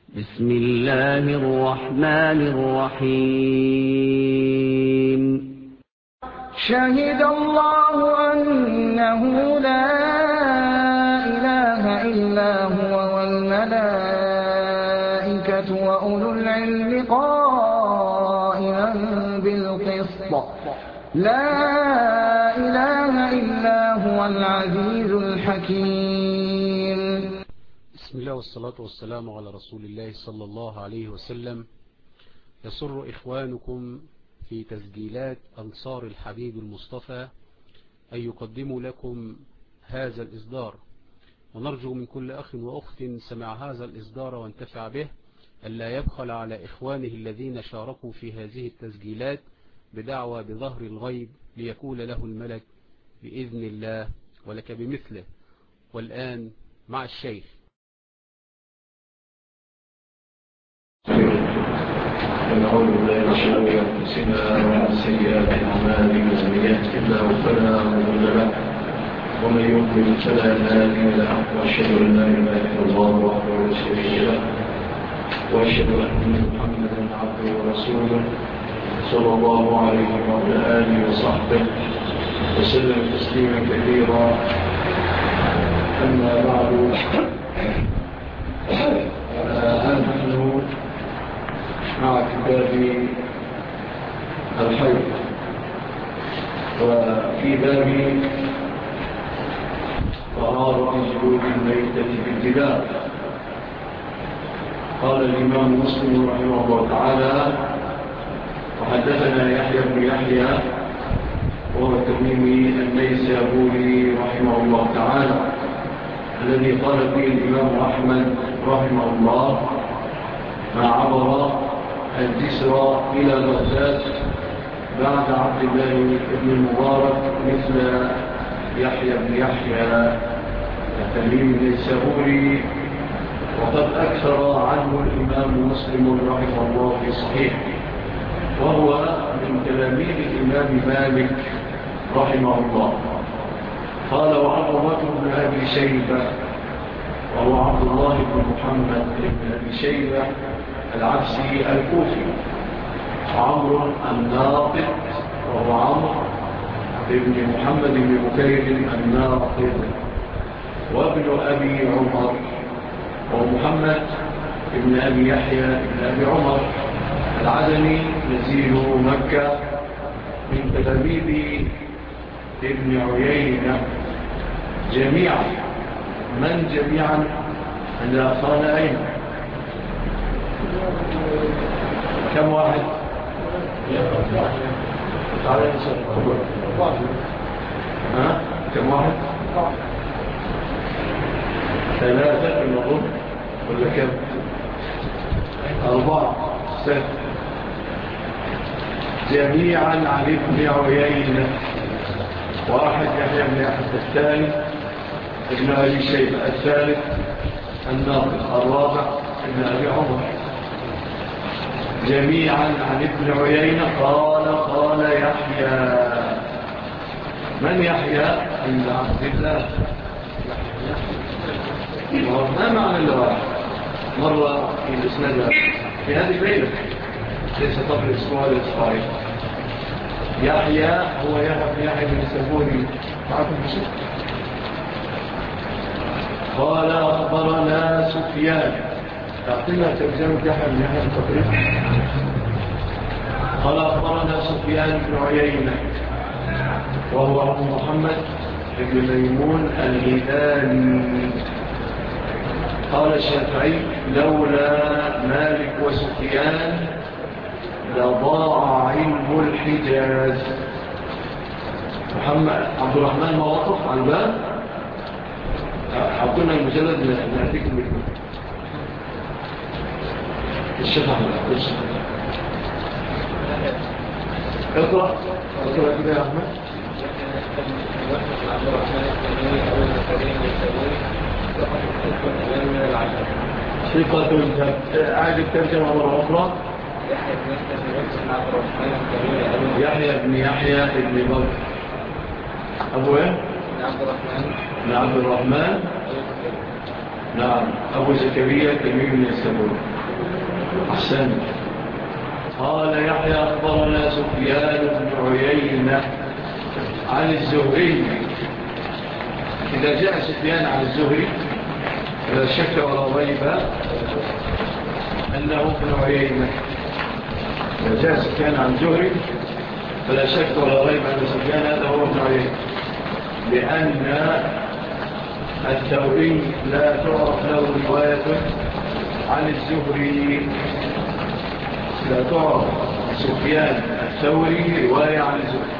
بسم الله الرحمن الرحيم. شهد الله أنه لا إله إلا هو والملائكة وأولو العلم قائما بالقسط لا إله إلا هو العزيز الحكيم. بسم الله والصلاة والسلام على رسول الله صلى الله عليه وسلم. يسر إخوانكم في تسجيلات أنصار الحبيب المصطفى أن يقدموا لكم هذا الإصدار، ونرجو من كل أخ وأخت سمع هذا الإصدار وانتفع به ألا يبخل على إخوانه الذين شاركوا في هذه التسجيلات بدعوى بظهر الغيب ليكون له الملك بإذن الله ولك بمثله. والآن مع الشيخ. ونعوذ بالله من شرور انفسنا ومن سيئات اعمالنا، من يهده الله فلا مضل له ومن يضلل فلا هادي له، واشهد ان لا اله الا الله وحده لا شريك له، واشهد ان محمدا عبده ورسوله صلى الله عليه وعلى اله وصحبه وسلم تسليما كثيرا. اما بعد، نحن مع كتاب الحيض، وفي باب طهارة جلود الميتة بالدماء. قال الإمام مسلم رحمه الله تعالى: وحدثنا يحيى بن يحيى وهو التميمي النيسابوري رحمه الله تعالى، الذي قال فيه الإمام أحمد رحمه الله: ما عبر الجسر إلى بغداد بعد عبد الله بن المبارك مثل يحيى بن يحيى التميمي النيسابوري، وقد أكثر عنه الإمام مسلم رحمه الله في صحيحه، وهو من تلاميذ الإمام مالك رحمه الله. قال: وأبو بكر بن أبي شيبة وهو عبد الله بن محمد بن أبي شيبة العبسي الكوفي، وعمر الناقد وهو عمر بن محمد بن بكير الناقد، وابن أبي عمر ومحمد بن أبي يحيى بن أبي عمر العدني نزيل مكة، من تلاميذ ابن عيينة جميعا. من جميعا؟ عند أخانا أين؟ كم واحد؟ تعالى نسأل. كم واحد؟ 3 في المظن ولا كم؟ 4 6 جميعا عن ابن عيينة. واحد يحيى بن يحيى، الثاني ابن أبي شيبة، الثالث الناقد، الرابع ابن أبي عمر، جميعا عن ابن عيينة. قال يحيى. من يحيى؟ عند عبد الله. ما معنى اللغة؟ مرة في الإسناد في هذه الليلة، ليس قبل الأسبوع الإسرائيلي. يحيى هو يحيى بن سبوني. معكم بشيء؟ قال: أخبرنا سفيان. أعطينا ترجمة يحيى بن يحيى التقريب. قال: أخبرنا سفيان بن عيينة وهو أبو محمد بن ميمون الهلالي. قال الشافعي: لولا مالك وسفيان لضاع علم الحجاز. محمد عبد الرحمن مواقف على الباب. حطونا المجلد نأتيكم بكم الشيخ أحمد. اقرأ كده يا أحمد. ثقة. أعد الترجمة مرة أخرى. يحيى بن يحيى بن بكر أبو إيه؟ بن عبد الرحمن نعم. أبو زكريا تميم يستمر. أحسن. قال يحيى أخبرنا سفيان بن عيينة عن الزهري. إذا جاء سفيان عن الزهري لا شك ولا ريب أنه ابن عيينة. إذا جاء سفيان عن الزهري فلا شك ولا ريب أن سفيان هذا هو ابن عيينة، لأن الثوري لا تعرف له رواية عن الزهري. لا تعرف سفيان الثوري رواية عن الزهري.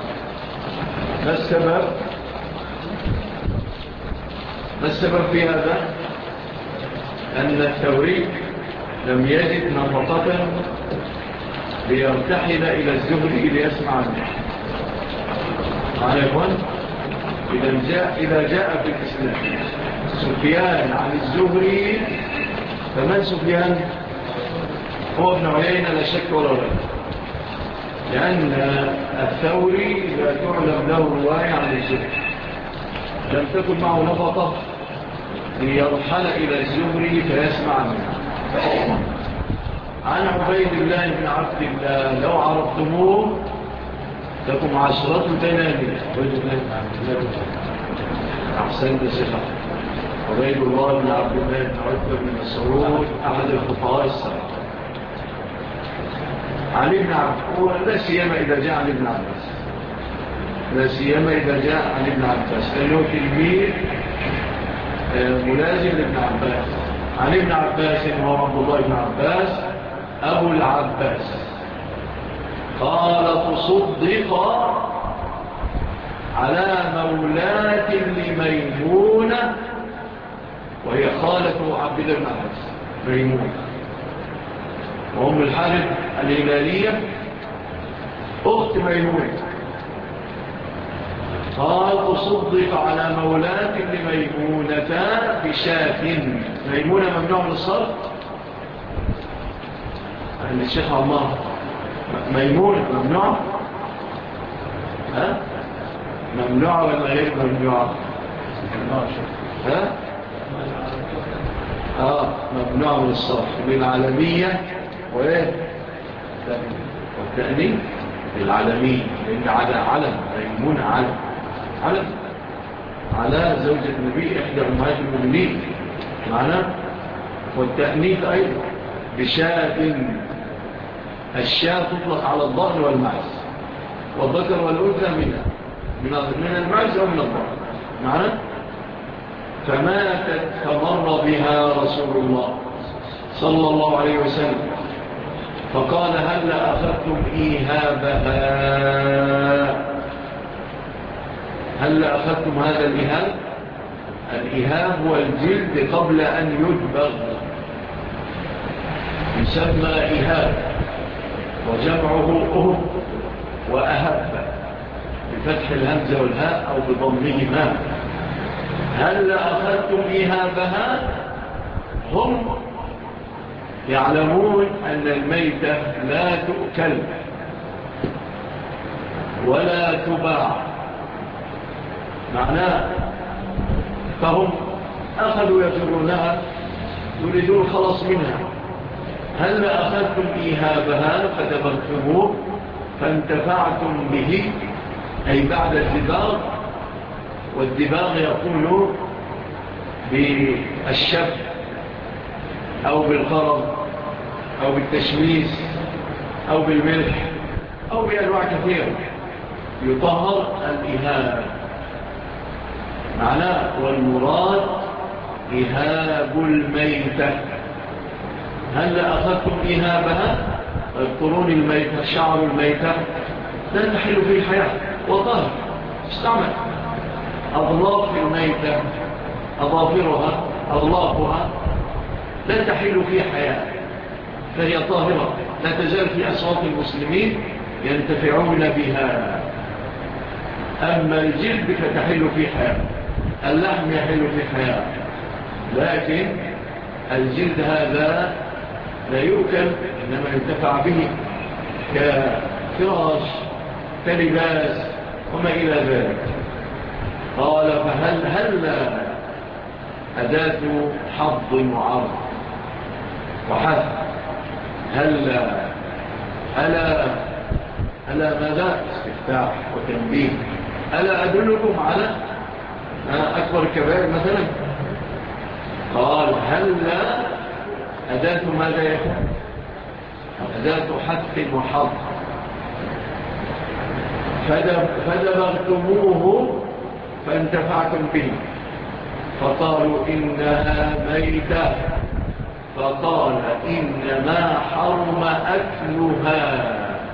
ما السبب في هذا؟ أن الثوري لم يجد نفقة ليرتحل إلى الزهري ليسمع منه. عارفون؟ إذا جاء في الإسلام سفيان عن الزهري، فمن سفيان؟ هو ابن عيينة لا شك ولا ريب، لأن الثوري لا تعلم له رواية عن الزهري، لم تكن معه نفقة ليرحل إلى الزهري فيسمع منه. عن عبيد الله بن عبد الله لو عرفتموه لكم 10 دنانير. عبيد الله بن عبد الله أحسنت صفة. عبيد الله بن عبد الله بن عتبة بن مسعود أحد الفقهاء السبعة. علي بن عباس لا سيما إذا جاء علي بن عباس، لا سيما إذا جاء علي بن عباس لأنه تلميذ ملازم لابن عباس. علي بن عباس هو عبد الله بن عباس أبو العباس. قال تصدق على مولاة لميمونة، وهي خالة عبد الله بن عباس ميمونة، وأم الحارث الهلالية أخت ميمونة. قال تصدق على مولاة لميمونة بشاة. ميمونة ممنوع من الصرف. الشيخ عمار ميمونة ممنوع؟ ها؟ ممنوع ولا غير ممنوع؟ ها؟ ممنوع من الصرف بالعالمية وإيه؟ والتأنيث بالعالمية، لأن علم ميمونة علم على زوجة النبي إحدى أمهات المؤمنين معنا. والتأنيث أيضا بشاة. الشاة تطلق على الضأن والمعز، والذكر والأنثى من المعز أو من الضأن معنا. فماتت فمر بها رسول الله صلى الله عليه وسلم فقال هل أخذتم إيهابها؟ هل أخذتم هذا الإيهاب؟ الإيهاب هو الجلد قبل أن يدبغ، يسمى إيهاب، وجمعه أهب وأهب بفتح الهمزة والهاء أو بضمهما. هل أخذتم إيهابها؟ هم يعلمون أن الميتة لا تؤكل ولا تباع معناه، فهم أخذوا يجرونها يريدون الخلاص منها. هل أخذتم إيهابها فتبغتموه فانتفعتم به، أي بعد الدباغ. والدباغ يقول بالشف أو بالقرض أو بالتشميس أو بالملح أو بأنواع كثيرة يطهر الإيهاب معناه. والمراد إيهاب الميتة. هل أخذتم إيهابها؟ اذكرون الميتة، شعر الميتة لا تحل فيه الحياة وطهر استعمل. أضلاف الميتة أظافرها أضلافها لا تحل فيه حياة، فهي طاهرة لا تزال في أصوات المسلمين ينتفعون بها. أما الجلد فتحل فيه حياة، اللحم يحل فيه حياة، لكن الجلد هذا لا يؤكل إنما ينتفع به كفراش كلباس وما إلى ذلك. قال فهل أداة حظ وعرض وحث. ألا ماذا استفتاح وتنبيه. ألا أدلكم على أكبر الكبائر مثلا؟ قال هلا أداة ماذا يكون؟ أداة حث وحظ. فدبغتموه فانتفعتم به فقالوا إنها ميتة فقال إنما حرم أكلها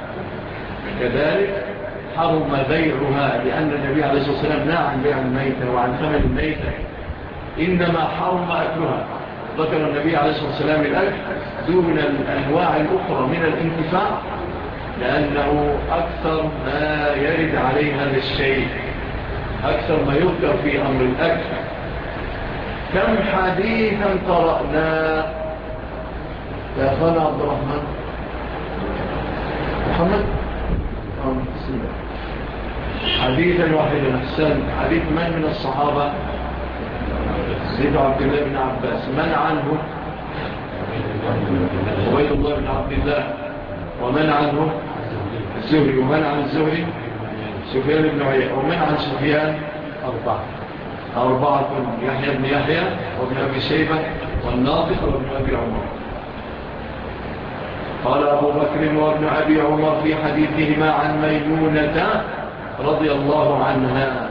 كذلك حرم بيعها لأن النبي عليه الصلاة والسلام نهى عن بيع الميتة وعن ثمن الميتة إنما حرم أكلها. ذكر النبي عليه الصلاة والسلام الأكل دون الأنواع الأخرى من الانتفاع لأنه أكثر ما يرد عليه هذا الشيء أكثر ما يذكر في أمر الأكل. كم حديثا قرأنا يا أخوانا عبد الرحمن محمد حديثا واحدا أحسن. حديث من الصحابة؟ سيد عبد الله بن عباس. من عنه؟ عبيد الله بن عبد الله. ومن عنه؟ الزهري. ومن عن الزهري؟ سفيان بن عيينة. ومن عن سفيان؟ أربعة يحيى بن يحيى وابن أبي شيبة والناطق وابن أبي عمر. قال أبو بكر وابن أبي عمر في حديثهما عن ميمونة رضي الله عنها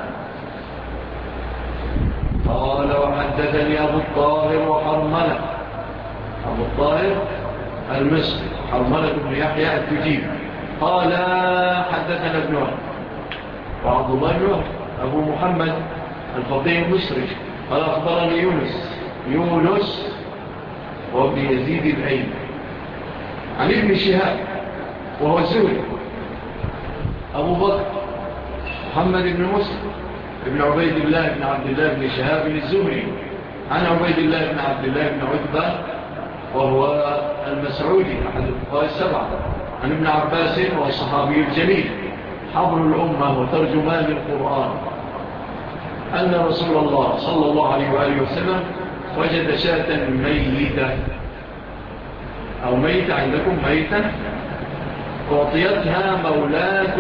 قال وحدثني أبو الطاهر وحرملة. أبو الطاهر المصري حرملة بن يحيى التجيب قال حدثنا ابن وهب وعبد الله بن وهب أبو محمد الفقيه المصري قال أخبرني يونس وابن يزيد الأيلي عن ابن شهاب وهو الزهري أبو بكر محمد بن مسلم ابن عبيد الله بن عبد الله بن شهاب الزهري عن عبيد الله بن عبد الله بن عتبة وهو المسعودي أحد الفقهاء السبعة عن ابن عباس والصحابي الجليل حبر الأمة وترجمان القرآن أن رسول الله صلى الله عليه وآله وسلم وجد شاة ميتة أو ميتة عندكم ميتة أعطيتها مولاة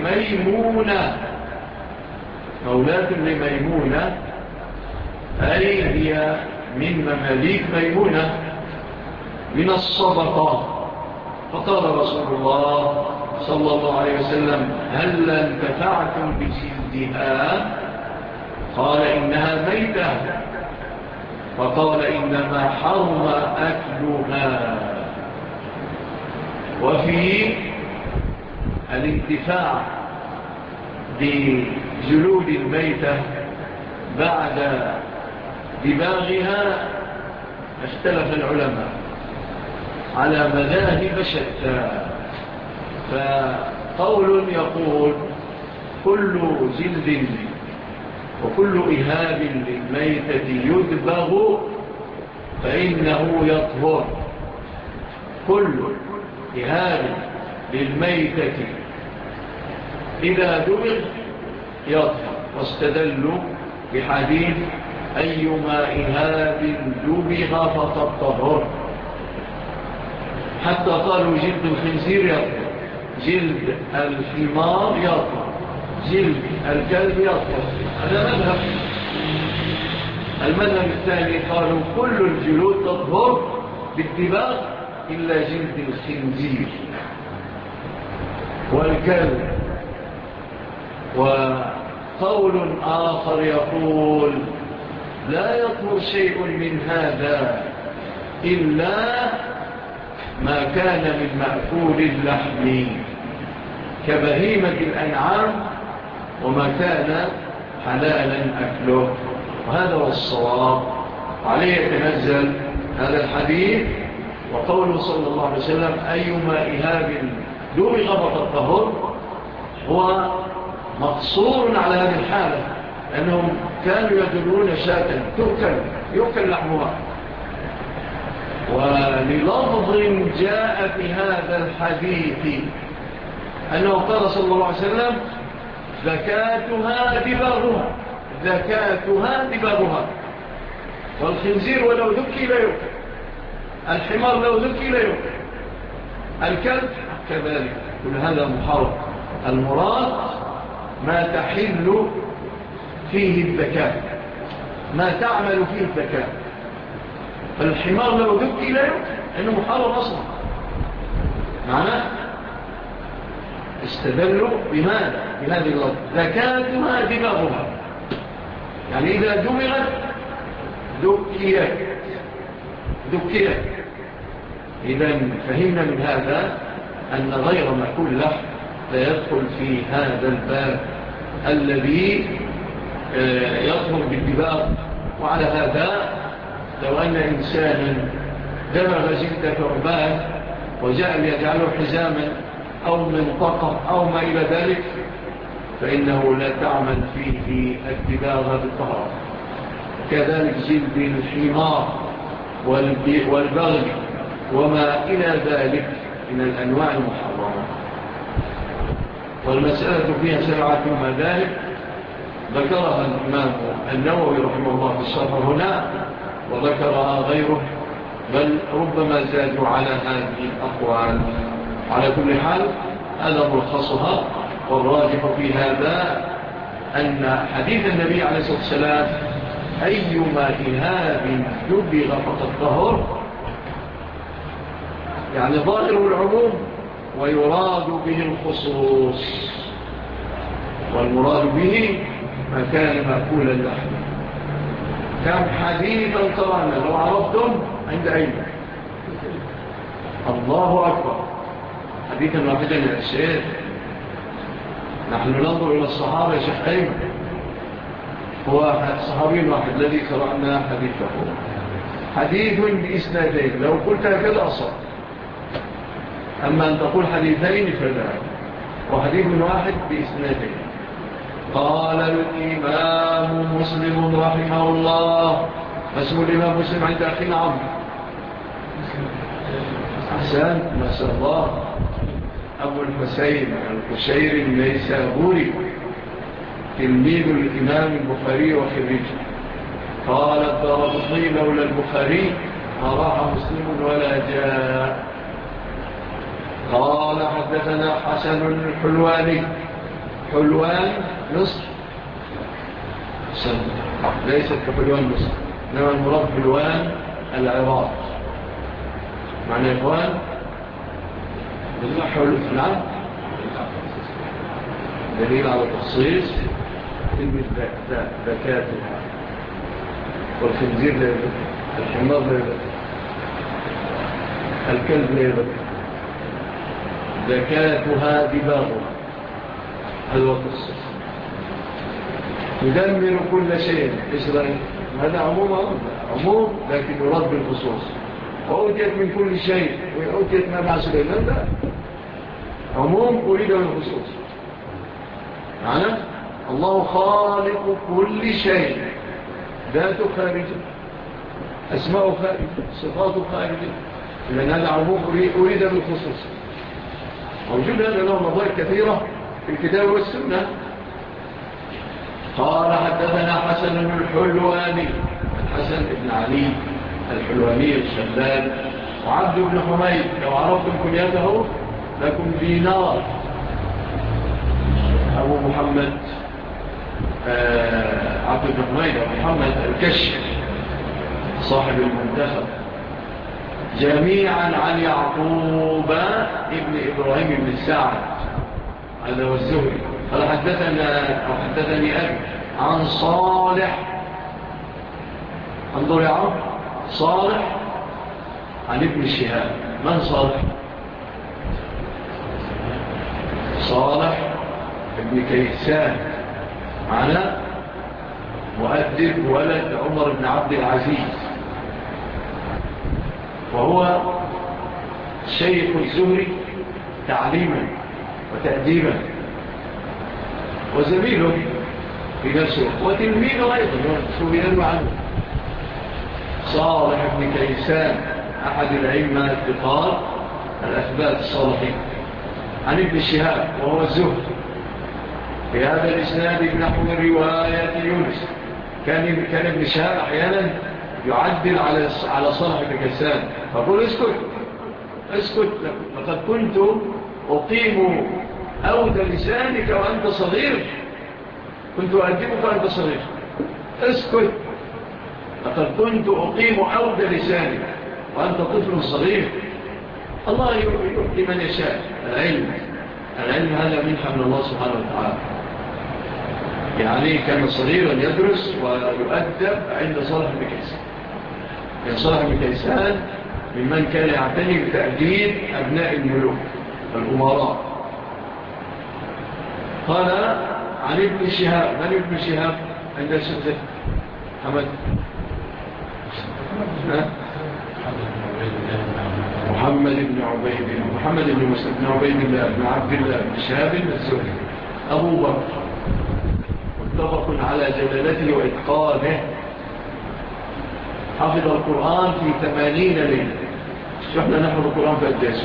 لميمونة أي هي من مماليك ميمونة من الصدقة. فقال رسول الله صلى الله عليه وسلم هل انتفعتم بجلدها؟ قال إنها ميتة. فقال إنما حرم أكلها. وفي الانتفاع بجلود الميتة بعد دباغها اختلف العلماء على مذاهب شتى. فقول يقول كل جلد وكل إهاب للميتة يدبغ فإنه يطهر. كل إهاب للميتة إذا دبغ يطهر. واستدلوا بحديث أيما إهاب دبغ فقد طهر حتى قالوا جلد الخنزير يطهر جلد الحمار يطهر جلد الكلب يطهر. هذا مذهب. المذهب الثاني قالوا كل الجلود تطهر بالدباغ إلا جلد الخنزير والكلب. وقول آخر يقول لا يطهر شيء من هذا إلا ما كان من مأكول اللحم كبهيمة الأنعام وما كان حلالا أكله. وهذا هو الصواب عليه يتنزل هذا الحديث. وقوله صلى الله عليه وسلم أيما إهاب دبغ فقد طهر هو مقصور على هذه الحالة لأنهم كانوا يدلون شاة يؤكل لحمها. وللفظ جاء في هذا الحديث أنه قال صلى الله عليه وسلم زكاتها دباغها والخنزير ولو ذكي لا يؤكل، الحمار لو ذكي لا يؤكل، الكلب كذلك، كل هذا محرم. المراد ما تحل فيه الذكاء، ما تعمل فيه الذكاء. فالحمار لو ذكي لا يؤكل إنه محرم أصلا. معناه استدلوا بماذا؟ بهذه اللفظ ذكاتها دماغها، يعني إذا دمغت ذكيت. إذن فهمنا من هذا أن غير مأكول لحم لا يدخل في هذا الباب الذي يطهر بالدماغ. وعلى هذا لو أن إنسانا دمغ زبدة ثعبان وجعل يجعله حزاما أو منطقة أو ما إلى ذلك فإنه لا تعمل فيه الدماغ بالطهارة. كذلك جلد الحمار والبغل وما إلى ذلك من الأنواع المحرمة. والمسألة فيها 7 مذاهب ذكرها الإمام النووي رحمه الله في الشرح هنا، وذكرها غيره، بل ربما زادوا على هذه الأقوال. على كل حال هذا ملخصها، والراجح في هذا أن حديث النبي عليه الصلاة والسلام أيما إهاب دبغ فقد طهر، يعني ظاهر العموم ويراد به الخصوص، والمراد به ما كان مأكولا اللحم. كم حديثا قرأنا لو عرفتم عند أين؟ الله أكبر، حديثا واحدا يا الشيخ. نحن ننظر إلى الصحابة يا شيخ أيمن، هو صحابي واحد الذي قرأنا حديثه، حديث بإسنادين، لو قلت هكذا أصح. أما أن تقول حديثين فلا، وحديث واحد بإسنادين. قال الإمام مسلم رحمه الله، اسم الإمام مسلم عند أخينا عمرو. أحسن ما شاء الله، أبو الحسين القشير النيسابوري، تلميذ الإمام البخاري وخريجه. قال الدارقطني لولا البخاري ما راح مسلم ولا جاء. قال حدثنا حسن الحلواني، حلوان مصر ليست كحلوان مصر، إنما المراد حلوان العراق. معنى يا إخوان نعم، دليل على تخصيص كلمة ذكاتها. والخنزير لا يذكر، الحمار لا يذكر، الكلب لا يذكر، ذكاتها دماغها، هذا هو التخصيص. تدمر كل شيء، هذا عموم لكن يراد بالخصوص. وأوتيت من كل شيء وأوتيت ما مع سليمان، لا، عموم أريد من الخصوص. معنى الله خالق كل شيء، ذاته خارجة، أسماء خارجة، صفاته خارجة، لأن هذا عموم أريد بالخصوص. موجود هذا له نظائر كثيرة في الكتاب والسنة. قال حدثنا حسن الحلواني، الحسن بن علي الحلواني الشلال، وعبد بن حميد، لو عرفتم كنيته لكم دينار، أبو محمد عبد بن حميد أبو محمد الكشف صاحب المنتخب، جميعا عن يعقوب ابن إبراهيم بن سعد، هذا هو الزهري. قال حدثني أبي عن صالح، انظر يا عم، صالح عن ابن شهاب. من صالح؟ صالح ابن كيسان، معنا مؤدب ولد عمر بن عبد العزيز، وهو شيخ الزهري تعليما وتأديبا، وزميله في نفسه وتلميذه أيضا سويان عنه. صالح بن كيسان أحد الأئمة الثقات الأثبات الصالحين، عن ابن شهاب وهو الزهد. في هذا الإسناد بنحو رواية يونس، كان ابن شهاب أحيانا يعدل على صالح بن كيسان، فقل اسكت، لقد كنت أقيم أود لسانك وأنت صغير، كنت أؤدبك وأنت صغير، اسكت، لقد كنت أقيم أود لسانك وأنت طفل صغير. الله يؤتي من يشاء العلم هذا منحة من الله سبحانه وتعالى. يعني كان صغيرا يدرس ويؤدب عند صالح بن كيسان. يعني صالح بن كيسان ممن كان يعتني بتأديب أبناء الملوك الأمراء. قال عن ابن شهاب، من ابن شهاب عند ستة حمد محمد بن عبيد، محمد بن مسلم بن عبيد الله بن عبد الله بن شهاب الزهري أبو بكر، متفق على جلالته وإتقانه. حفظ القرآن في 80 ليلة. شو احنا نحفظ القرآن في قد ايه؟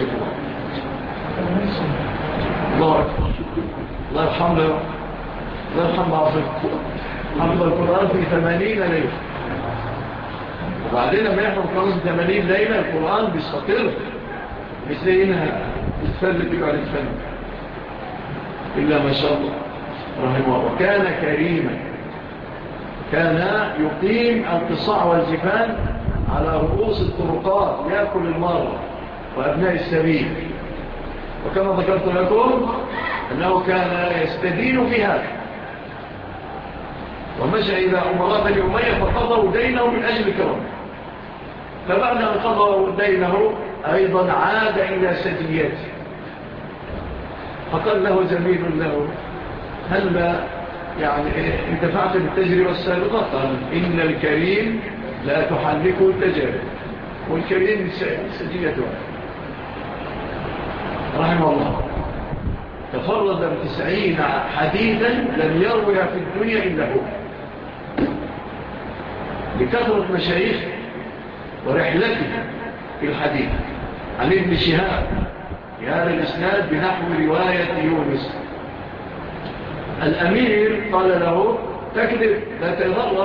الله أكبر، الله يرحمه، الله يرحمه عظيم. حفظ القرآن في 80 ليلة. وبعدين لما يحفظ القرآن في 80 ليلة القرآن بيستقر، مش زينا يتفلت بعد الفن، إلا ما شاء الله رحمه. وكان كريما، كان يقيم القصاع والجفان على رؤوس الطرقات يأكل المرة وأبناء السبيل. وكما ذكرت لكم أنه كان يستدين في هذا، ومشى إلى أمراء بني أمية فقضوا دينه من أجل كرم. فبعد أن قضوا دينه أيضا عاد إلى سجيته، فقال له زميل له هل يعني انتفعت بالتجربة السابقة؟ قال إن الكريم لا تحركه التجارب، والكريم سجيته رحمه الله. تفرد ب90 حديثا لم يروها في الدنيا إلا هو، لكثرة مشايخ ورحلته في الحديث. عن ابن شهاب في هذا الإسناد بنحو رواية يونس. الأمير قال له تكذب لا تغرب.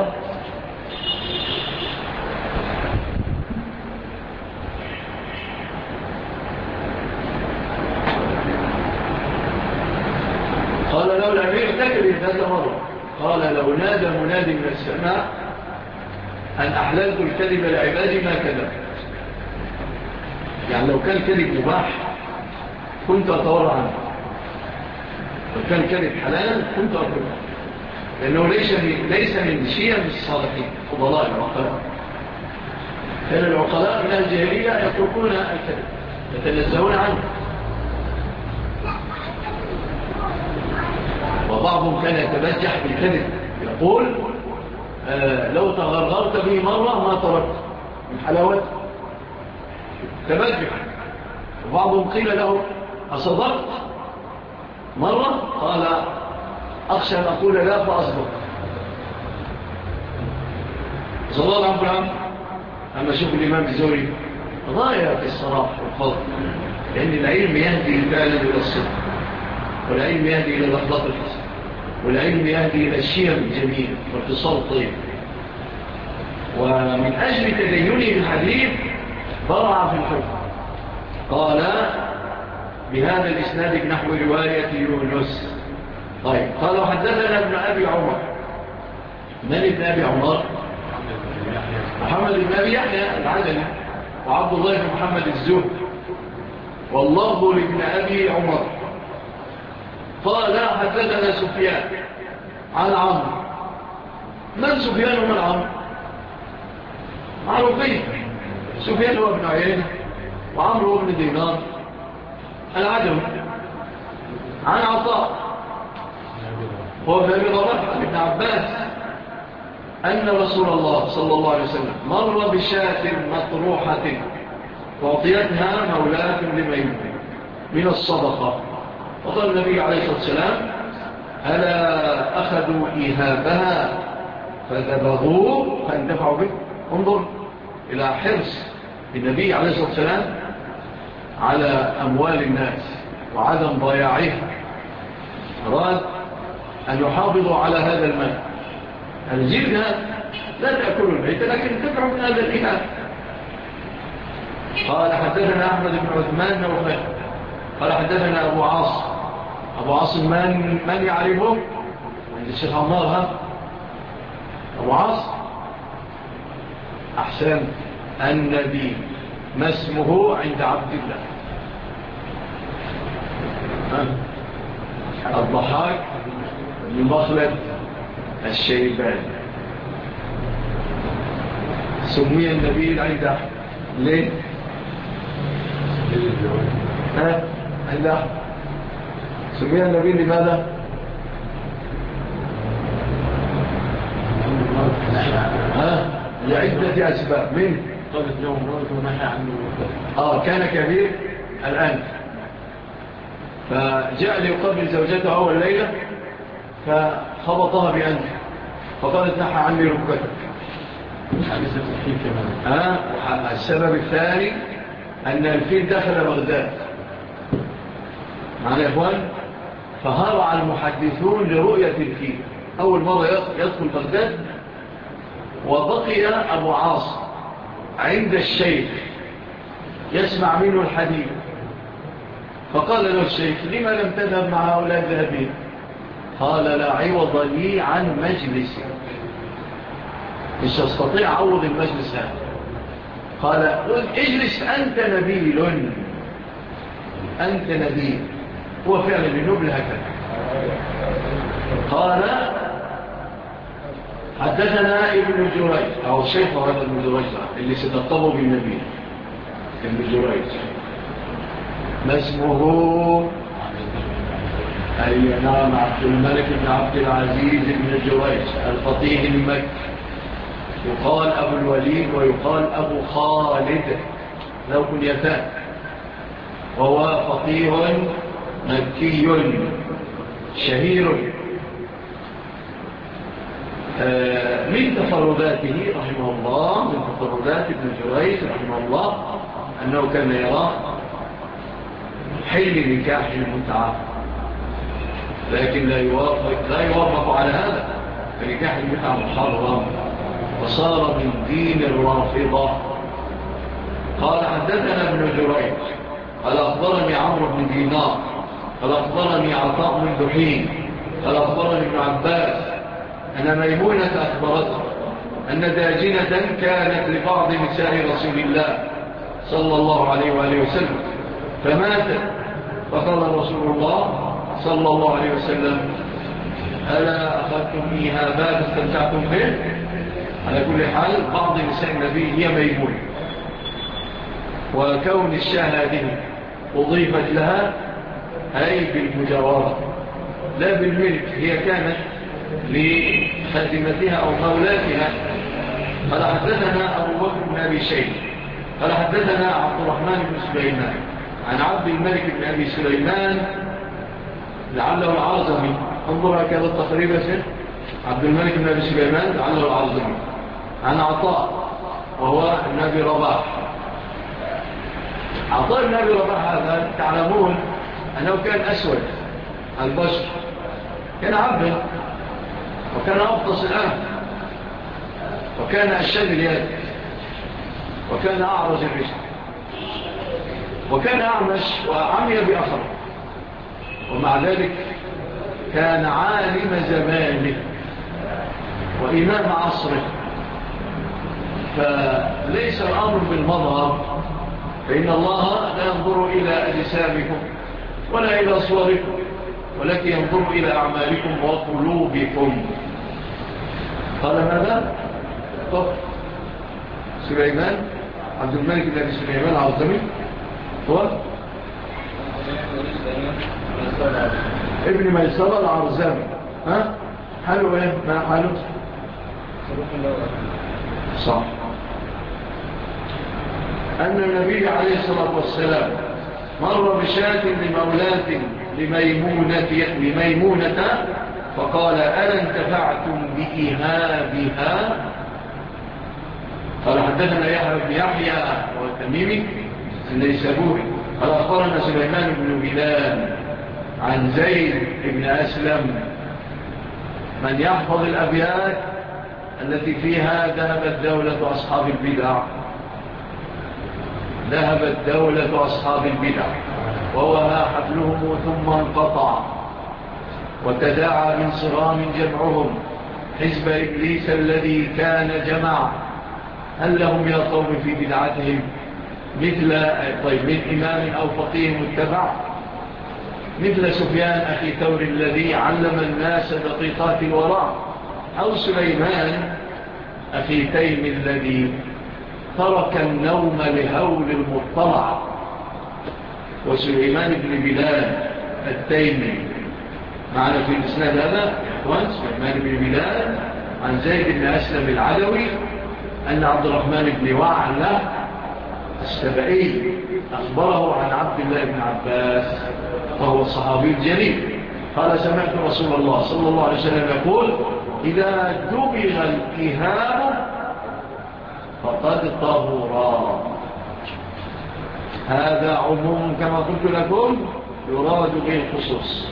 قال له الأمير تكذب لا تغرب. قال لو نادى منادي من السماء أن أحللت الكذب لعبادي ما كذب. يعني لو كان كذب مباح كنت أتورع عنه، لو كان كذب حلال كنت أتورع، لأنه ليس من شيء من الصالحين فضلاء العقلاء. كان العقلاء من الجاهلية يتركون الكذب، يتنزهون عنه. وبعضهم كان يتبجح بالكذب، يقول لو تغرغرت به مرة ما تركت من حلاوته، تبجح. وبعضهم قيل له أصدقت مرة؟ قال أخشى أن أقول لا فأصدق. صلى الله عليه وسلم أما شوف الإمام الزهري ضايع في الصراحة والفضل، لأن العلم يهدي فعلا إلى الصدق، والعلم يهدي إلى الأخلاق الحسن، والعلم يهدي إلى الشيم الجميل والاتصال الطيب. ومن أجل تدينه بالحديث برع في الحكم. قال بهذا الإسناد نحو رواية يونس. طيب قال وحدثنا ابن أبي عمر. من ابن أبي عمر؟ محمد بن أبي يحيى العدني، وعبد الله بن محمد الزهري، واللفظ لابن أبي عمر. قال حدثنا سفيان عن عمرو. من سفيان ومن عمرو؟ معروفين. سفيان هو ابن عيينة، وعمرو هو ابن دينار العدوي. عن عطاء هو ابن أبي رباح عن ابن عباس أن رسول الله صلى الله عليه وسلم مر بشاة مطروحة وأعطيتها مولاة لميمون من الصدقة، وقال النبي عليه الصلاة والسلام ألا أخذوا إيهابها فذبغوه فاندفعوا به. انظر إلى حرص النبي عليه الصلاة والسلام على أموال الناس وعدم ضياعها. أراد أن يحافظوا على هذا المال. الجلد لا تأكلوا الميت لكن تدعوا من هذا الإناء. قال حدثنا أحمد بن عثمان نوفل قال حدثنا أبو عاصم. أبو عاصم من يعرفه؟ عند الشيخ عمار. أبو عاصم أحسن. النبي ما اسمه عند عبد الله؟ الضحاك بن مخلد الشيباني. سمي النبي عند أحمد ليه؟ عند أحمد سمي النبي لماذا؟ لعدة أسباب. من طلت له مرات ونحى عنه كان كبير الآن، فجاء ليقابل زوجته أول ليلة فخبطها بأنفه فقالت نحى عني ركبتك. السبب الثاني أن الفيل دخل بغداد معنا يا إخوان، فهرع المحدثون لرؤية الفيل أول مرة يدخل بغداد. وبقي أبو عاصم عند الشيخ يسمع منه الحديث، فقال له الشيخ لما لم تذهب مع أولاد ذهبين؟ قال لا عوض لي عن مجلسي، مش أستطيع أعوض المجلس هذا. قال اجلس أنت نبيل، أنت نبيل. هو فعلا النبل هكذا. قال حدثنا ابن جريج أو الشيخ هذا ابن جريج اللي ستطبه بالنبي ابن جريج. ما اسمه؟ أي نعم عبد الملك بن عبد العزيز بن جريج الفقيه المكي، يقال أبو الوليد ويقال أبو خالد لو كنيتان، وهو فقيه مكي شهير. من تفرداته رحمه الله، من تفردات ابن جريج رحمه الله أنه كان يرى حل نكاح المتعة، لكن لا يوافق على هذا، فنكاح المتعة محرم وصار من دين الرافضة. قال حدثنا ابن جريج قال أخبرني عمرو بن دينار قال أخبرني عطاء بن دحين قال أخبرني ابن عباس أن ميمونة أخبرته أن داجنة كانت لبعض نساء رسول الله صلى الله عليه وآله وسلم فماتت، فقال رسول الله صلى الله عليه وسلم ألا أخذتم إيهابات استمتعتم به؟ على كل حال بعض نساء النبي هي ميمونة، وكون الشاه هذه أضيفت لها أي بالمجاورة لا بالملك، هي كانت لخادمتها أو مولاتها. قال حدثنا أبو بكر بن أبي شيبة قال حدثنا عبد الرحمن بن سليمان عن عبد الملك بن أبي سليمان لعله العرزمي. انظر هكذا التقريب يا سيد. عبد الملك بن أبي سليمان لعله العرزمي عن عطاء وهو ابن أبي رباح. عطاء ابن أبي رباح هذا تعلمون أنه كان أسود البشر، كان عبدا وكان أبطس الآن وكان أشد اليد وكان أعرج الرجل وكان أعمش وعمي بأخر، ومع ذلك كان عالم زمانه وإمام عصره. فليس الأمر بالمظهر، فإن الله لا ينظر إلى أجسامكم ولا إلى صوركم، ولكن ينظر إلى أعمالكم وقلوبكم. قال ماذا؟ طب سليمان عبد الملك بن أبي سليمان العظمي هو ابن ميسرة العرزمي. حاله ايه؟ ما حاله؟ صح. أن النبي عليه الصلاة والسلام مر بشاة لمولاة لميمونة فقال ألا انتفعتم بإهابها؟ قال حدثنا يحيى بن يحيى والتميمي النيسابوري قال أخبرنا سليمان بن بلال عن زيد بن أسلم. من يحفظ الأبيات التي فيها ذهبت دولة أصحاب البدع، ذهبت دولة أصحاب البدع ووهى حبلهم ثم انقطع وتداعى من صرام جمعهم حزب إبليس الذي كان جمع. هل لهم يا قوم في بدعتهم مثل من إمام أو فقيه متبع مثل سفيان أخي ثور الذي علم الناس دقيقات الوراء، أو سليمان أخي تيم الذي ترك النوم لهول المطلع. وسليمان بن بلال التيمي معنا في الإسناد هذا إخوان، سليمان بن بلال عن زيد بن أسلم العلوي أن عبد الرحمن بن وعلى السبعي أخبره عن عبد الله بن عباس وهو الصحابي الجليل قال سمعت رسول الله صلى الله عليه وسلم يقول إذا دبغ الإهام فقد طهرا. هذا عموم كما قلت لكم يراد به الخصوص.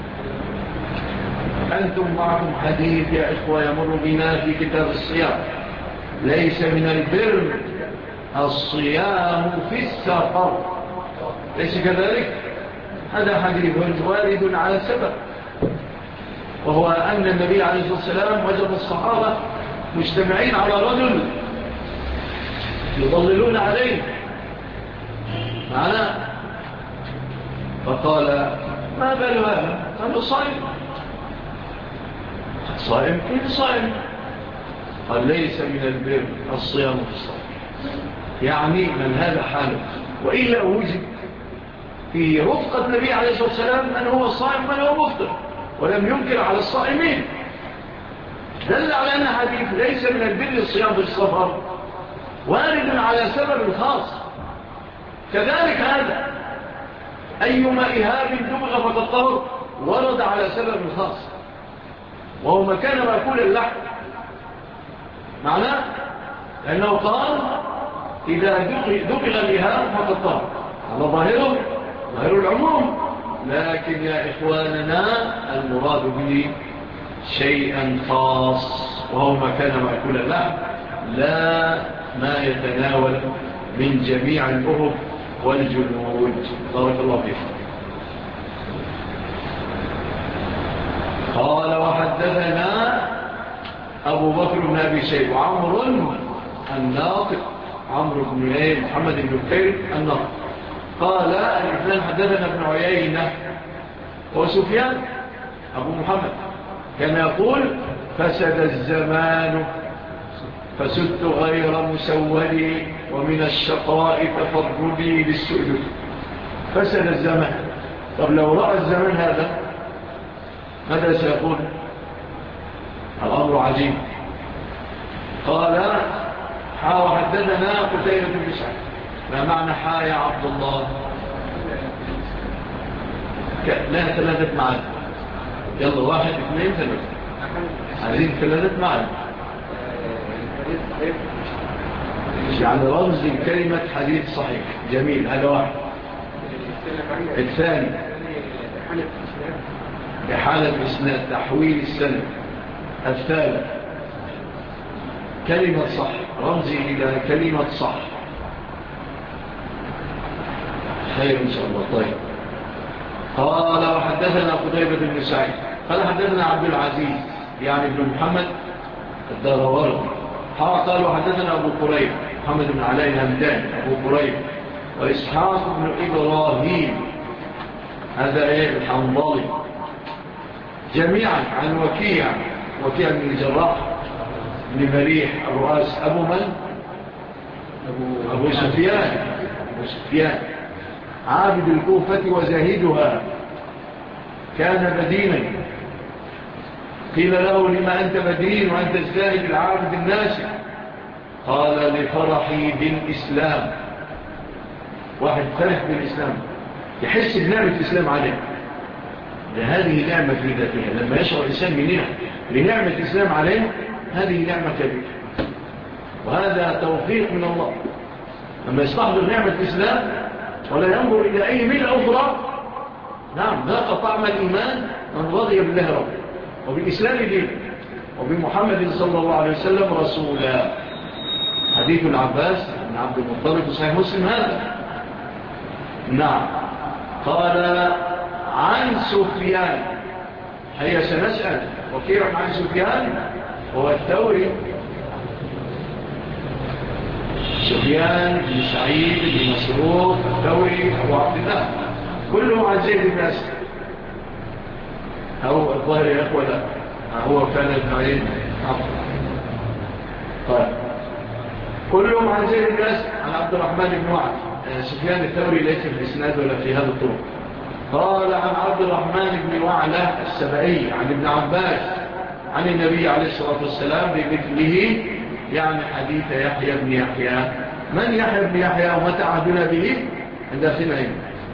أنتم معكم حديث يا إخوة يمر بنا في كتاب الصيام، ليس من البر الصيام في السفر، ليس كذلك؟ هذا حديث وارد على سبب، وهو أن النبي عليه الصلاة والسلام وجد الصحابة مجتمعين على رجل يضللون عليه معنا، فقال ما بال هذا؟ قالوا صائم. صائم؟ كيف صائم؟ قال ليس من البر الصيام في الصائم، يعني من هذا حاله، وإلا وجد في رفقة النبي عليه الصلاة والسلام من هو الصائم من هو مفطر، ولم ينكر على الصائمين، دل على أن حديث ليس من البر الصيام في السفر وارد على سبب خاص. كذلك هذا أيما إهاب دبغ فقد طهر ورد على سبب خاص، وهو مكان مأكول اللحم، معناه لأنه قال إذا دبغ الإهاب فقد طهر، على ظاهر العموم، لكن يا إخواننا المراد به شيئا خاص، وهو مكان مأكول اللحم لا ما يتناول من جميع الأهب والجلود. بارك الله فيكم. قال وحدثنا أبو بكر بن أبي شيبة وعمر الناطق، عمرو بن محمد بن بكير الناطق، قال الاثنان حدثنا ابن عيينة وسفيان أبو محمد كان يقول فسد الزمان فسدت غير مسودي ومن الشقاء تفردي للسؤدد. فسد الزمان، طب لو رأى الزمان هذا ماذا سيقول؟ الأمر عجيب. قال وحدثنا قتيبة بن سعيد. ما معنى يا عبد الله؟ لها ثلاثة معاني. يلا 1 2 3 عايزين 3 معاني، يعني رمز كلمة حديث صحيح. جميل، هذا واحد. الثاني إحالة إسناد، تحويل السند. الثالث كلمة صح، رمزي إلى كلمة صح. خير إن شاء الله. طيب. قال وحدثنا قتيبة بن سعيد قال حدثنا عبد العزيز يعني ابن محمد الدراوردي قال وحدثنا أبو قريب محمد بن علاء الهمداني أبو قريب وإسحاق بن إبراهيم هذا الحنظلي جميعا عن وكيع بن الجراح بن مريح الرؤاس أبو من؟ أبو سفيان عابد الكوفة وزاهدها، كان بدينا. قيل له لما أنت بدين وأنت الزاهد العابد الناس؟ قال لفرحي بالإسلام. واحد فرح بالإسلام يحس بنعمة الإسلام عليه، هذه نعمة في ذاتها. لما يشعر الإنسان بنعمة الإسلام عليه هذه نعمة كبيرة، وهذا توفيق من الله. لما يستحضر نعمة الإسلام ولا ينظر إلى أي ملء أخرى، نعم ذاق طعم الإيمان من رضي بالله رب وبالإسلام دين وبمحمد صلى الله عليه وسلم رسولا. حديث العباس بن عبد المطلب في صحيح مسلم هذا. نعم. قال عن سفيان، هيا سنسأل وكيف عن سفيان هو الثوري، سفيان بن سعيد بن مسروق الثوري أبو عبد الله، كلهم عن زيد بن أسلم أو الظاهر يا أخوة لا هو كان ابن طيب كلهم عن زيد بن أسلم عن عبد الرحمن بن وعد. سفيان الثوري ليس في الإسناد ولا في هذا الطرق. قال عن عبد الرحمن بن وعلة السبعي عن ابن عباس عن النبي عليه الصلاة والسلام بمثله، يعني حديث يحيى بن يحيى. من يحيى بن يحيى ومتى عهدنا به؟ عند أخينا هنا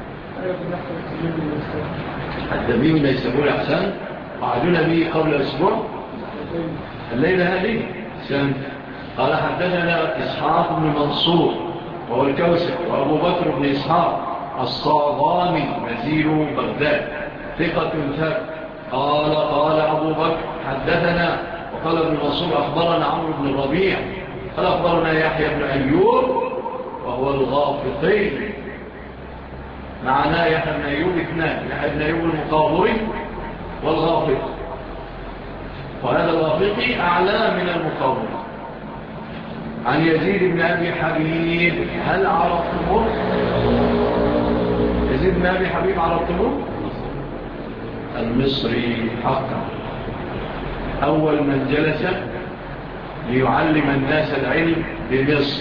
التميم لا يسمون أحسن، وعهدنا به قبل أسبوع الليلة هذه سنة. قال حدثنا إسحاق بن منصور وهو الكوسر، وأبو بكر بن إسحاق الصاغامي نزيل بغداد ثقة ثابت. قال أبو بكر حدثنا، وقال ابن منصور أخبرنا عمرو بن الربيع قال أخبرنا يحيى بن أيوب وهو الغافقي. معناه يحيى بن أيوب اثنان، يحيى بن أيوب المقابري والغافقي، وهذا الغافقي أعلى من المقابري. عن يزيد بن أبي حبيب، هل عرفتموه؟ يزيد بن أبي حبيب عرفتموه؟ المصري حقا، أول من جلس ليعلم الناس العلم بمصر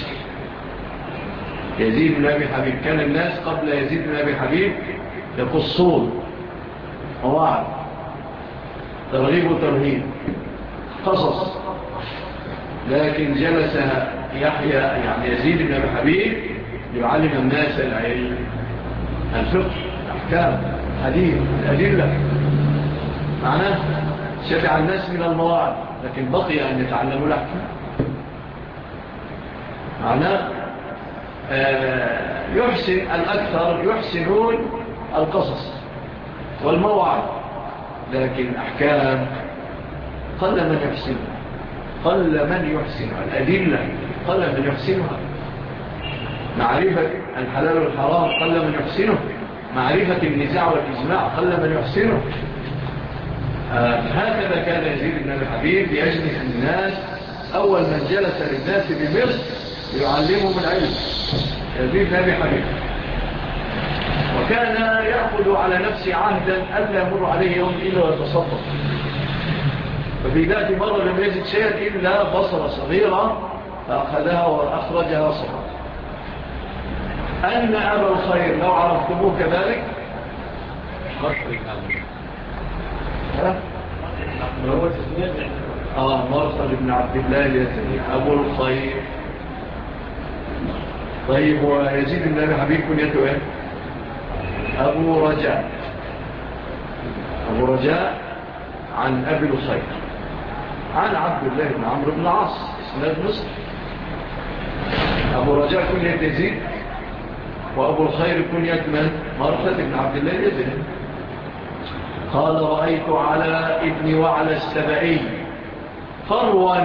يزيد بن أبي حبيب. كان الناس قبل يزيد بن أبي حبيب يقصون مواعظ ترغيب وترهيب قصص، لكن جلس يحيى يعني يزيد بن أبي حبيب ليعلم الناس العلم، الفقه، الأحكام، الحديث، الأدلة. معناه شبع الناس من المواعظ، لكن بقي أن يتعلموا الأحكام. معناه يحسن الأكثر يحسنون القصص والمواعظ، لكن أحكام قل من يحسنها، قل من يحسنها. الأدلة قل من يحسنها. معرفة الحلال والحرام قل من يحسنه. معرفة النزاع والإجماع قل من يحسنه. هكذا كان يزيد بن أبي حبيب يجلس الناس، أول من جلس للناس بمصر يعلمهم العلم يزيد بن أبي حبيب. وكان يأخذ على نفسه عهدا ألا يمر عليه يوم إلا ويتصدق. ففي ذات مرة لم يجد شيئا إلا بصرة صغيرة فأخذها وأخرجها صغيرة. أن أبا الخير لو عرفتموه كذلك مرثد بن عبد الله اليزني أبو الخير. طيب ويزيد بن أبي حبيب كنيته إيه؟ أبو رجاء. أبو رجاء عن أبي الخير عن عبد الله بن عمرو بن العاص إسناد مصر. أبو رجاء كنية يزيد، وأبو الخير كنية من؟ مرثد بن عبد الله اليزني. قال رأيت على ابن وعلى السبعي فروا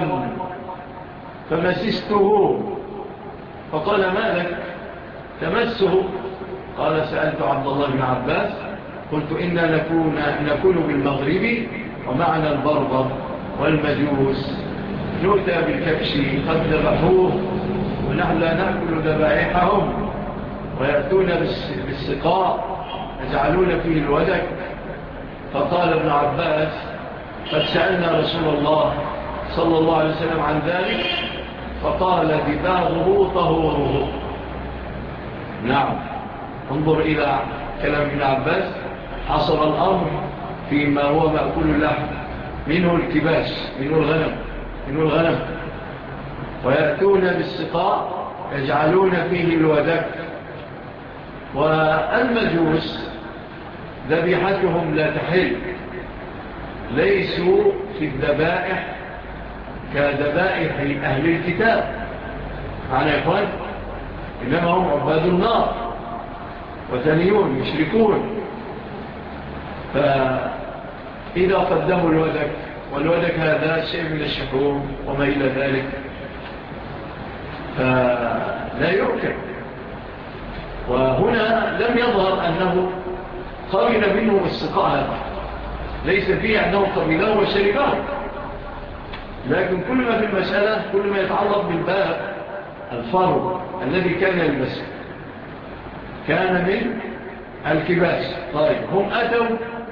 فمسسته فقال ما لك تمسه؟ قال سألت عبد الله بن عباس قلت إنا نكون بالمغرب ومعنا البربر والمجوس نؤتى بالكبش قد ذبحوه ونحن لا نأكل ذبائحهم ويأتون بالسقاء يجعلون فيه الودك. فقال ابن عباس قد سألنا رسول الله صلى الله عليه وسلم عن ذلك فقال دباغه طهوره. نعم، انظر إلى كلام ابن عباس، حصر الأمر فيما هو مأكول اللحم، منه الكباش، منه الغنم، ويأتون بالسقاء يجعلون فيه الودك. والمجوس ذبيحتهم لا تحل، ليسوا في الذبائح كذبائح أهل الكتاب معنا يا إخوان، إنما هم عباد النار وثانيون يشركون. فإذا قدموا الودك والودك هذا شيء من الشحوم وما إلى ذلك، فلا يؤكل. وهنا لم يظهر أنه قبل منه السقاء هذا، ليس فيه أنه قبله وشربه، لكن كل ما في المسألة كل ما يتعلق بالباب الفرو الذي كان يلبسه كان من الكباس. طيب هم أتوا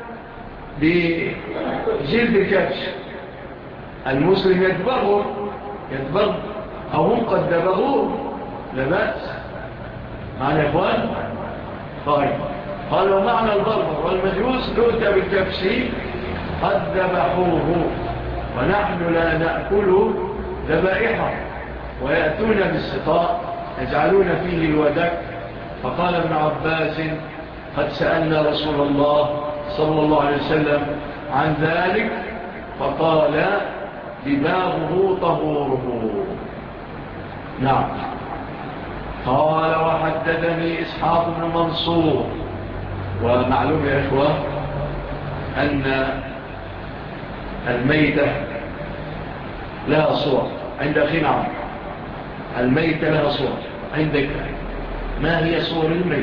بجلد الكبش، المسلم يدبغ أو هم قد دبغوه، لا بأس معنى يا إخوان. طيب قالوا معنى البربر والمجوس نؤتى بالكبش قد ذبحوه ونحن لا نأكل ذبائحه، ويأتون بالسقاء يجعلون فيه الودك. فقال ابن عباس قد سألنا رسول الله صلى الله عليه وسلم عن ذلك فقال دباغه طهوره. نعم. قال وحدثني إسحاق بن منصور. ومعلوم يا إخوة أن الميتة لها صور عند أخي نعم، الميتة لها صور عندك. ما هي صور الميت؟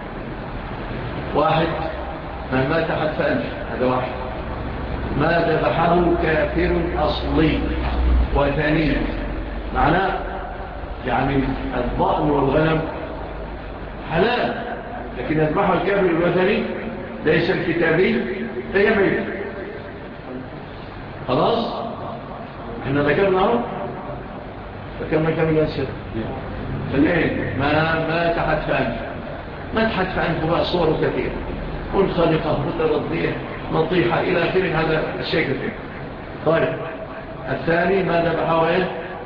واحد من مات حتف أنف، هذا واحد. ما ذبحه كافر أصلي وثني، معناه يعني الضأن والغنم حلال، لكن يذبحه الكافر الوثني ليس الكتابي هي ميت. خلاص احنا ذكرناه، ذكرنا كم الأسر فالآن ما تحت فأنف، ما تحت فأنف بقى صور كثير منخلقة مترضية نطيحة إلى آخر هذا الشيء كثير. طيب الثاني ما ذبحه ايه؟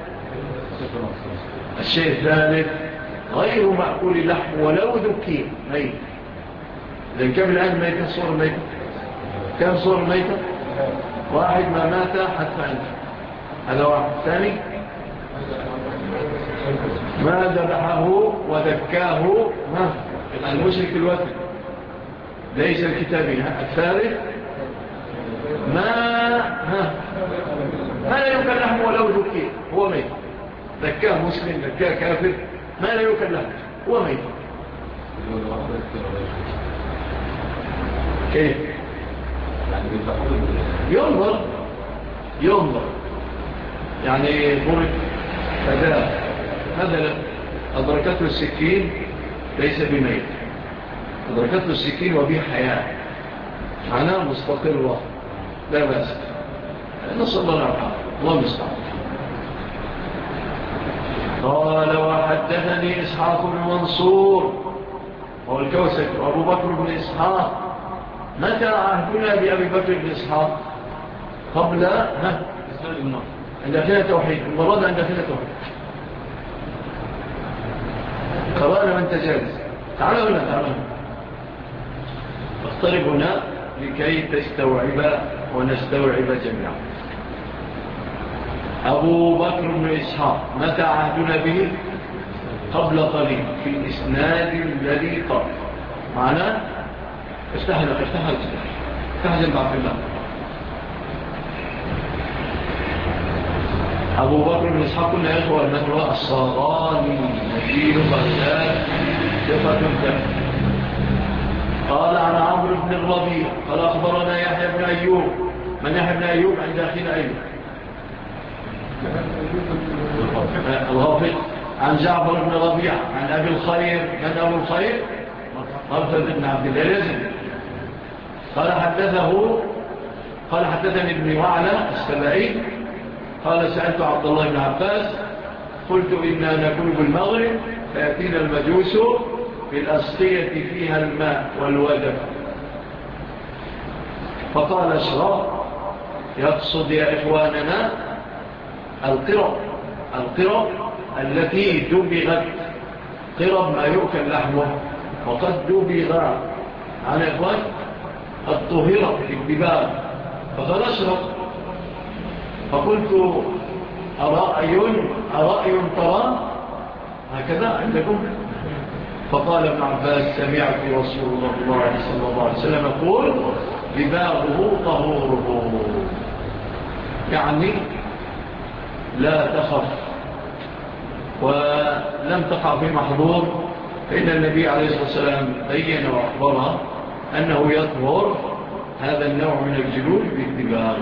الشيء الثالث غير مأكول لحم ولو ذكي ميت. إذن كم الآن ميتة صور ميتة؟ كم صور ميتة؟ واحد ما مات حتى أنت، هذا واحد. ثاني ما ذبحه وذكاه المشرك الوثن ليس الكتابي. الثالث ما لا يمكن لحم ولو ذكي هو ميت، ذكاه مسلم ذكاه كافر ما لا يمكن لحم هو ميت. كيف ينظر يعني فرق فداه مثلا أدركته السكين ليس بميت، أدركته السكين وبه حياة معناه مستقر لا بأس. نصر الله العافية الله مستعد. قال وحدثني إسحاق بن منصور هو الكوسك وأبو بكر بن إسحاق. متى عهدنا بأبي بكر بن إسحاق؟ قبل عندنا توحيد، المراد عندنا توحيد. قرأنا من تجالس، تعالوا هنا تعالوا اقترب هنا لكي تستوعب ونستوعب جميعا. أبو بكر بن إسحاق متى عهدنا به؟ قبل قليل في الإسناد الذي قبل معناه افتح جنب عبد الله. أبو بكر بن إسحاق كنا يخوى المدوى الصغاني نجيل بغداد ثقة الدم. قال عن عمرو بن الربيع قال أخبرنا يحيى بن أيوب. من يحيى بن أيوب عند أخينا أيوب الغافل. عن جعفر بن ربيع عن أبي الخير. من أبو الخير؟ مرثد بن عبد الله لازم. قال حدثني ابن وعلى السبعي قال سألت عبد الله بن عباس قلت إنا نكون بالمغرب فيأتينا المجوس بالأسقية فيها الماء والودك فقال اشرب. يقصد يا إخواننا القرب التي دبغت، قرب ما يؤكل لحمه وقد دبغ عن إخوان الطهيرة في الدباغ. فقال اشرب. فقلت أرأي ترى هكذا عندكم؟ فقال ابن عباس سمعت رسول الله صلى الله عليه وسلم يقول دباغه طهوره. يعني لا تخف ولم تقع في محظور، فإن النبي عليه الصلاة والسلام بين وأخبرها أنه يطهر هذا النوع من الجلود باعتبار.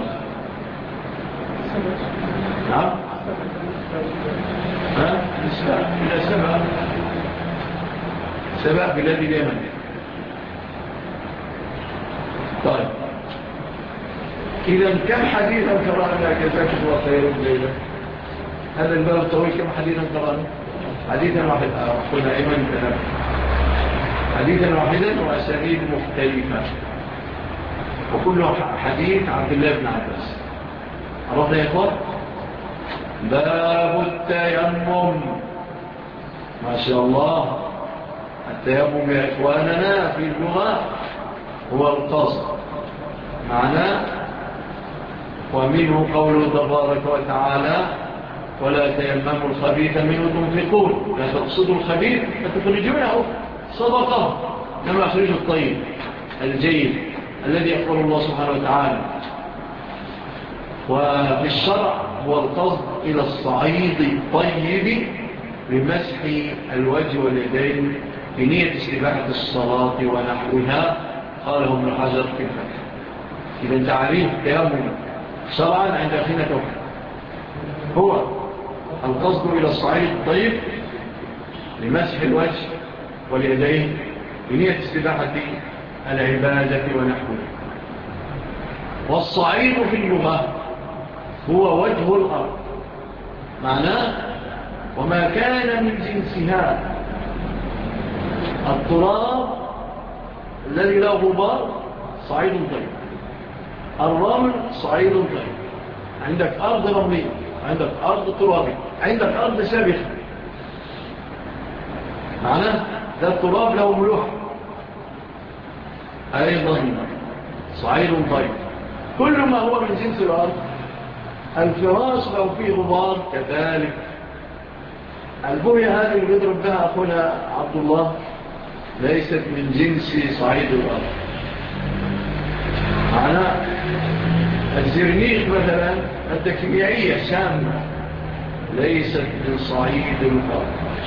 نعم إلى سبع بلاد اليمن. طيب إذا كم حديثا قرأنا جزاك الله خير الليلة؟ هذا الباب طويل، كم حديثا قرأنا؟ حديثا واحد قلنا إيمان كلام، حديثا واحدا وأسانيد مختلفة، وكل حديث عبد الله بن عباس. عرفنا يا إخوان؟ باب التيمم. ما شاء الله، التيمم يا إخواننا في اللغة هو القصد، معناه ومنه قوله تبارك وتعالى ولا تيمموا الخبيث منه تنفقون، لا تقصدوا الخبيث فتخرجونه صدقة كما يخرج الطيب الجيد الذي يقبل الله سبحانه وتعالى. وفي الشرع هو القصد إلى الصعيد الطيب بمسح الوجه واليدين بنية استباحة الصلاة ونحوها، قاله ابن حجر في الفتح. إذا تعريف التيمم شرعا عند أخينا توحيد هو القصد إلى الصعيد الطيب لمسح الوجه واليدين بنية استباحة العبادة ونحوها. والصعيد في اللغة هو وجه الأرض، معناه وما كان من جنسها. التراب الذي لا غبار صعيد طيب، الرمل صعيد طيب. عندك أرض رملية، عندك أرض ترابية، عندك أرض سابخة، معناه ده التراب له ملوحة أيضا صعيد طيب. كل ما هو من جنس الأرض. الفراش لو فيه غبار كذلك. البوية هذه اللي يضرب بها أخونا عبد الله ليست من جنس صعيد الأرض. معناه الزرنيخ مثلا التكيميائية السامة ليست من صعيد الأرض.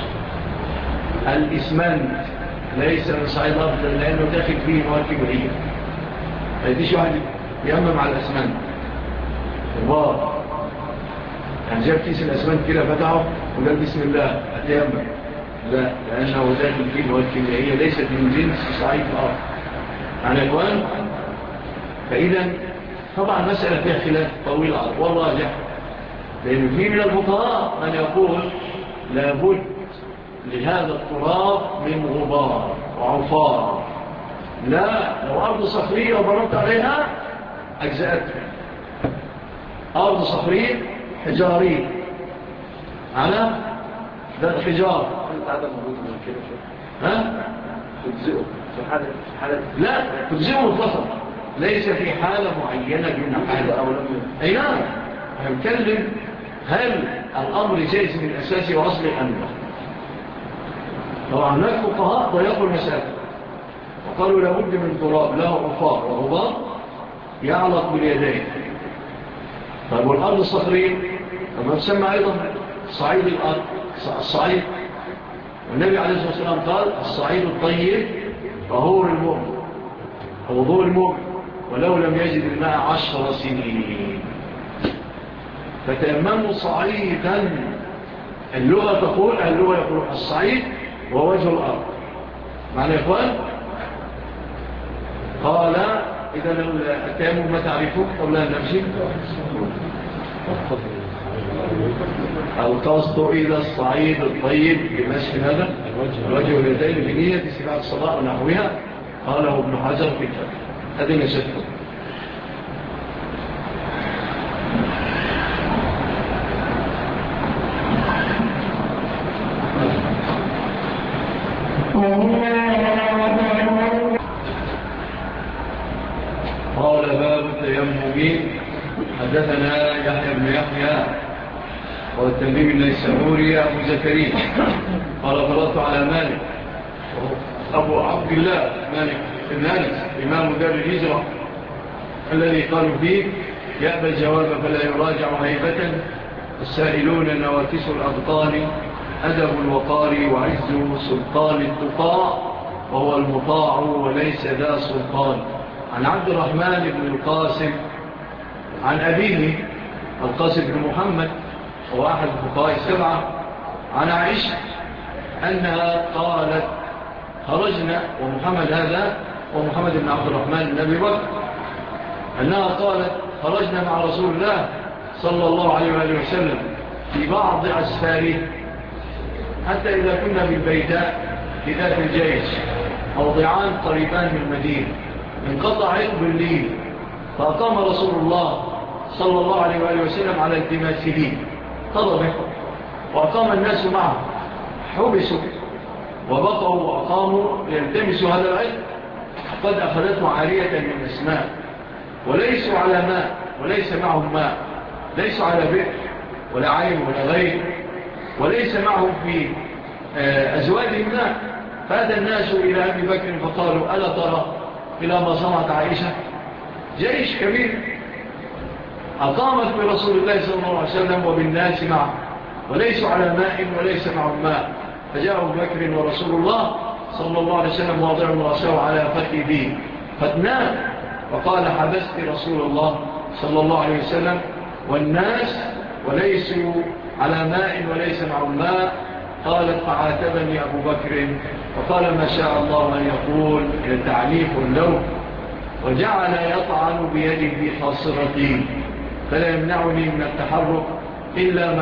الإسمنت ليس من صعيد الأرض لأنه داخل فيه مواد كيميائية. فيديش واحد يأمم على الأسمنت غبار، يعني جاب كيس الأسمنت كده فتحه وقال بسم الله أتيمم، لا، لأنه داخل فيه مواد كيميائية ليست من جنس صعيد الأرض. يعني أخوان، فإذا طبعا مسألة فيها خلاف طويل العرض والراجح، لأن في من الفقهاء من يقول لابد لهذا التراب من غبار وعفار. لا، لو أرض صخرية وبرمت عليها أجزأتها. أرض صخرية حجارية على ذات حجار تجزئه في حالة لا تجزئه مطلقا، ليس في حالة معينة من حالة أو لم. أي نعم، هنتكلم هل الأمر جائز من أساسي وأصلي أم لا. طبعا هناك فقهاء ضيقوا المسألة وقالوا لابد من تراب له عفار وغبار يعلق باليدين. طيب والأرض الصخرية لما تسمى أيضا صعيد الأرض الصعيد، والنبي عليه الصلاة والسلام قال الصعيد الطيب طهور المؤمن ووضوء المؤمن ولو لم يجد الماء 10 سنين. فتأمموا صعيدا. اللغة تقول الصعيد وهو وجه الأرض. معنى يا إخوان؟ قال إذا التيمم ما تعرفه قبل أن نمشي. القصد إلى الصعيد الطيب بمسح هذا الوجه واليدين بنية استباحة الصلاة ونحوها، قاله ابن حجر في الفتح. هذه نشأته. قال باب التيمم. حدثنا يحيى بن يحيى والتميمي النيسابوري أبو زكريا قال قرأت على مالك أبو عبد الله مالك بن أنس إمام دار الهجرة الذي قالوا فيه يأبى الجواب فلا يراجع هيبة، السائلون نواكس الأبطال، أدب الوقار وعز سلطان التقاء، وهو المطاع وليس ذا سلطان. عن عبد الرحمن بن القاسم عن أبيه القاسم بن محمد، هو أحد الفقهاء السبعة، عن عائشة أنها قالت خرجنا، ومحمد هذا ومحمد بن عبد الرحمن بن أبي بكر، أنها قالت خرجنا مع رسول الله صلى الله عليه وآله وسلم في بعض أسفاره، حتى إذا كنا بالبيداء في ذات الجيش موضعان قريبان من المدينة انقطع عقب الليل، فأقام رسول الله صلى الله عليه وآله وسلم على التماسه طلبه، وأقام الناس معه، حبسوا وبقوا وأقاموا ليلتمسوا هذا العلم، قد أخذته عارية من أسماء، وليسوا على ماء وليس معهم ماء، ليسوا على بئر ولا عين ولا غير، وليس معهم في أزواجهم ماء. فأتى الناس إلى أبي بكر فقالوا ألا ترى إلى ما صنعت عائشة؟ جيش كبير أقامت برسول الله صلى الله عليه وسلم وبالناس معه، وليسوا على ماء وليس معهم ماء. فجاء أبو بكر ورسول الله صلى الله عليه وسلم واضع رأسه على فخذه فتنام، وقال حبست رسول الله صلى الله عليه وسلم والناس وليسوا على ماء وليس معهم ماء. قالت فعاتبني أبو بكر وقال ما شاء الله أن يقول تعليق له، وجعل يطعن بيده في خاصرتي، فلا يمنعني من التحرك إلا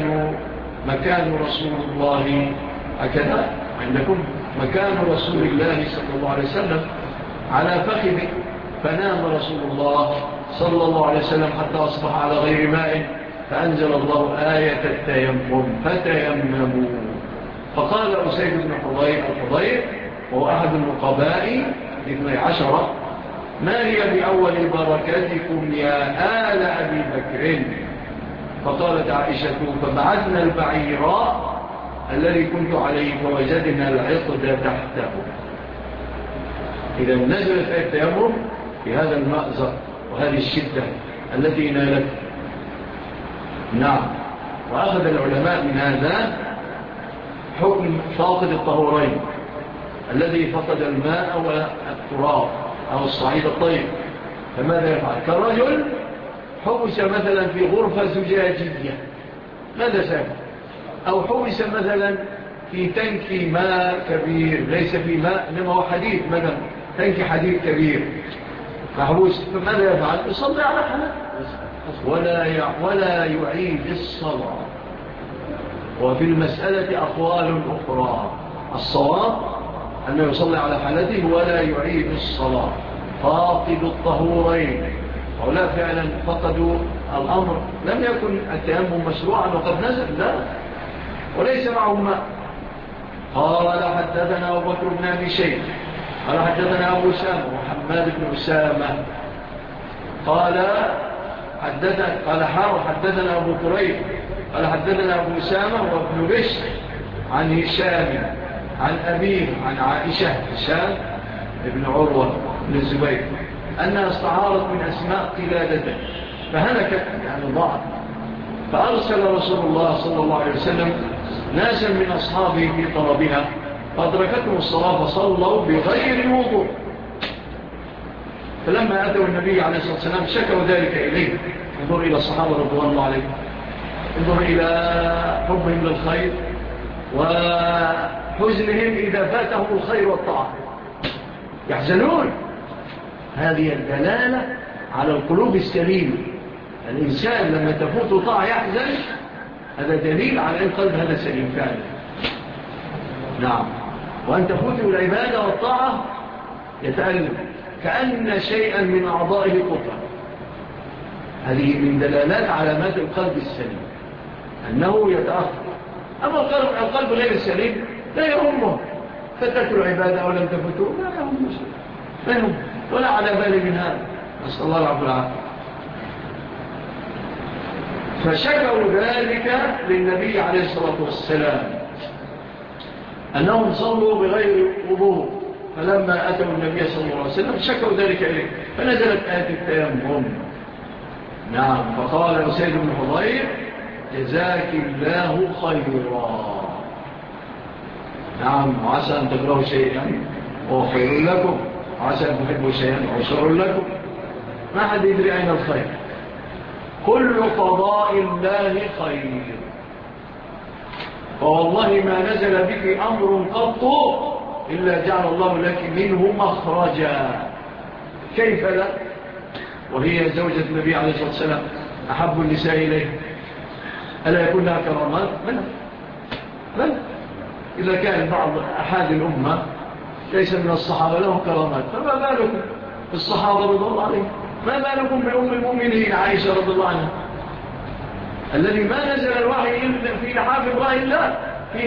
مكان رسول الله. هكذا عندكم مكان رسول الله صلى الله عليه وسلم على فخذه، فنام رسول الله صلى الله عليه وسلم حتى أصبح على غير ماء، فأنزل الله آية التيمم فتيمموا. فقال أسيد بن حضير وهو أحد النقباء 12 ما هي بأول بركاتكم يا آل أبي بكر؟ فقالت عائشة فبعثنا البعيراء الذي كنت عليه فوجدنا العقد تحته. إذا نزلت آية التيمم في هذا المأزق وهذه الشدة التي نالت. نعم. وأخذ العلماء من هذا حكم فاقد الطهورين الذي فقد الماء والتراب أو الصعيد الطيب، فماذا يفعل؟ كالرجل حبس مثلا في غرفة زجاجية، ماذا سيفعل؟ أو حبس مثلا في تنك ماء كبير ليس في ماء إنما هو حديد، مثلا تنك حديد كبير محبوس، فماذا يفعل؟ يصلي على حالة ولا يعيد الصلاة. وفي المسألة أقوال أخرى، الصواب أنه يصلي على حالته ولا يعيد الصلاة. فاقد الطهورين هؤلاء فعلا فقدوا الأمر، لم يكن التيمم مشروعا وقد نزل، لا وليس معهم ماء. قال حدثنا أبو بكر بن أبي شيبة قال حدثنا أبو أسامة وحماد بن أسامة قال حدثنا أبو كريب قال حدثنا أبو أسامة وابن بشر عن هشام عن أبيه عن عائشة هشام ابن عروة بن الزبير أنها استعارت من أسماء قلادته فهلكت يعني ضاعت، فأرسل رسول الله صلى الله عليه وسلم ناسا من أصحابه في طلبها، فأدركتهم الصلاة فصلوا بغير وضوء. فلما أتوا النبي عليه الصلاة والسلام شكوا ذلك إليه. انظر إلى الصحابة رضوان الله عليهم، انظر إلى حبهم للخير وحزنهم إذا فاتهم الخير والطاعة، يحزنون. هذه الدلالة على القلوب السليمة. الإنسان لما تفوت طاعة يحزن، هذا دليل على أن قلب هذا سليم فعلا. نعم. وأن تفوته العبادة والطاعة يتألم كأن شيئا من أعضائه قطع. هذه من دلالات علامات القلب السليم أنه يتأخر. أما القلب غير السليم لا يهمه، فترك العبادة أو لم تفوته لا يهمه شيء، لا يهمه ولا على بالي من هذا، نسأل الله العفو والعافية. فشكوا ذلك للنبي عليه الصلاة والسلام أنهم صلوا بغير وضوء، فلما أتوا النبي صلى الله عليه وسلم شكوا ذلك إليه، فنزلت آية التيمم نعم. فقال أسيد بن حضير جزاك الله خيرا. نعم. وعسى أن تكرهوا شيئا وهو خير لكم، وعسى أن تحبوا شيئا وهو شر لكم. ما حد يدري أين الخير. كل قضاء الله خير. فوالله ما نزل بك أمر قط إلا جعل الله لك منه مخرجا. كيف لا؟ وهي زوجة النبي عليه الصلاة والسلام أحب النساء إليه، ألا يكون لها كرامات؟ من؟ إذا كان بعض أحد الأمة ليس من الصحابة لهم كرامات، فما بالكم الصحابة رضي الله عليهم؟ ما بالكم بأم المؤمنين عائشة رضي الله عنها، الذي ما نزل الوحي إلا في لحاف الله إلا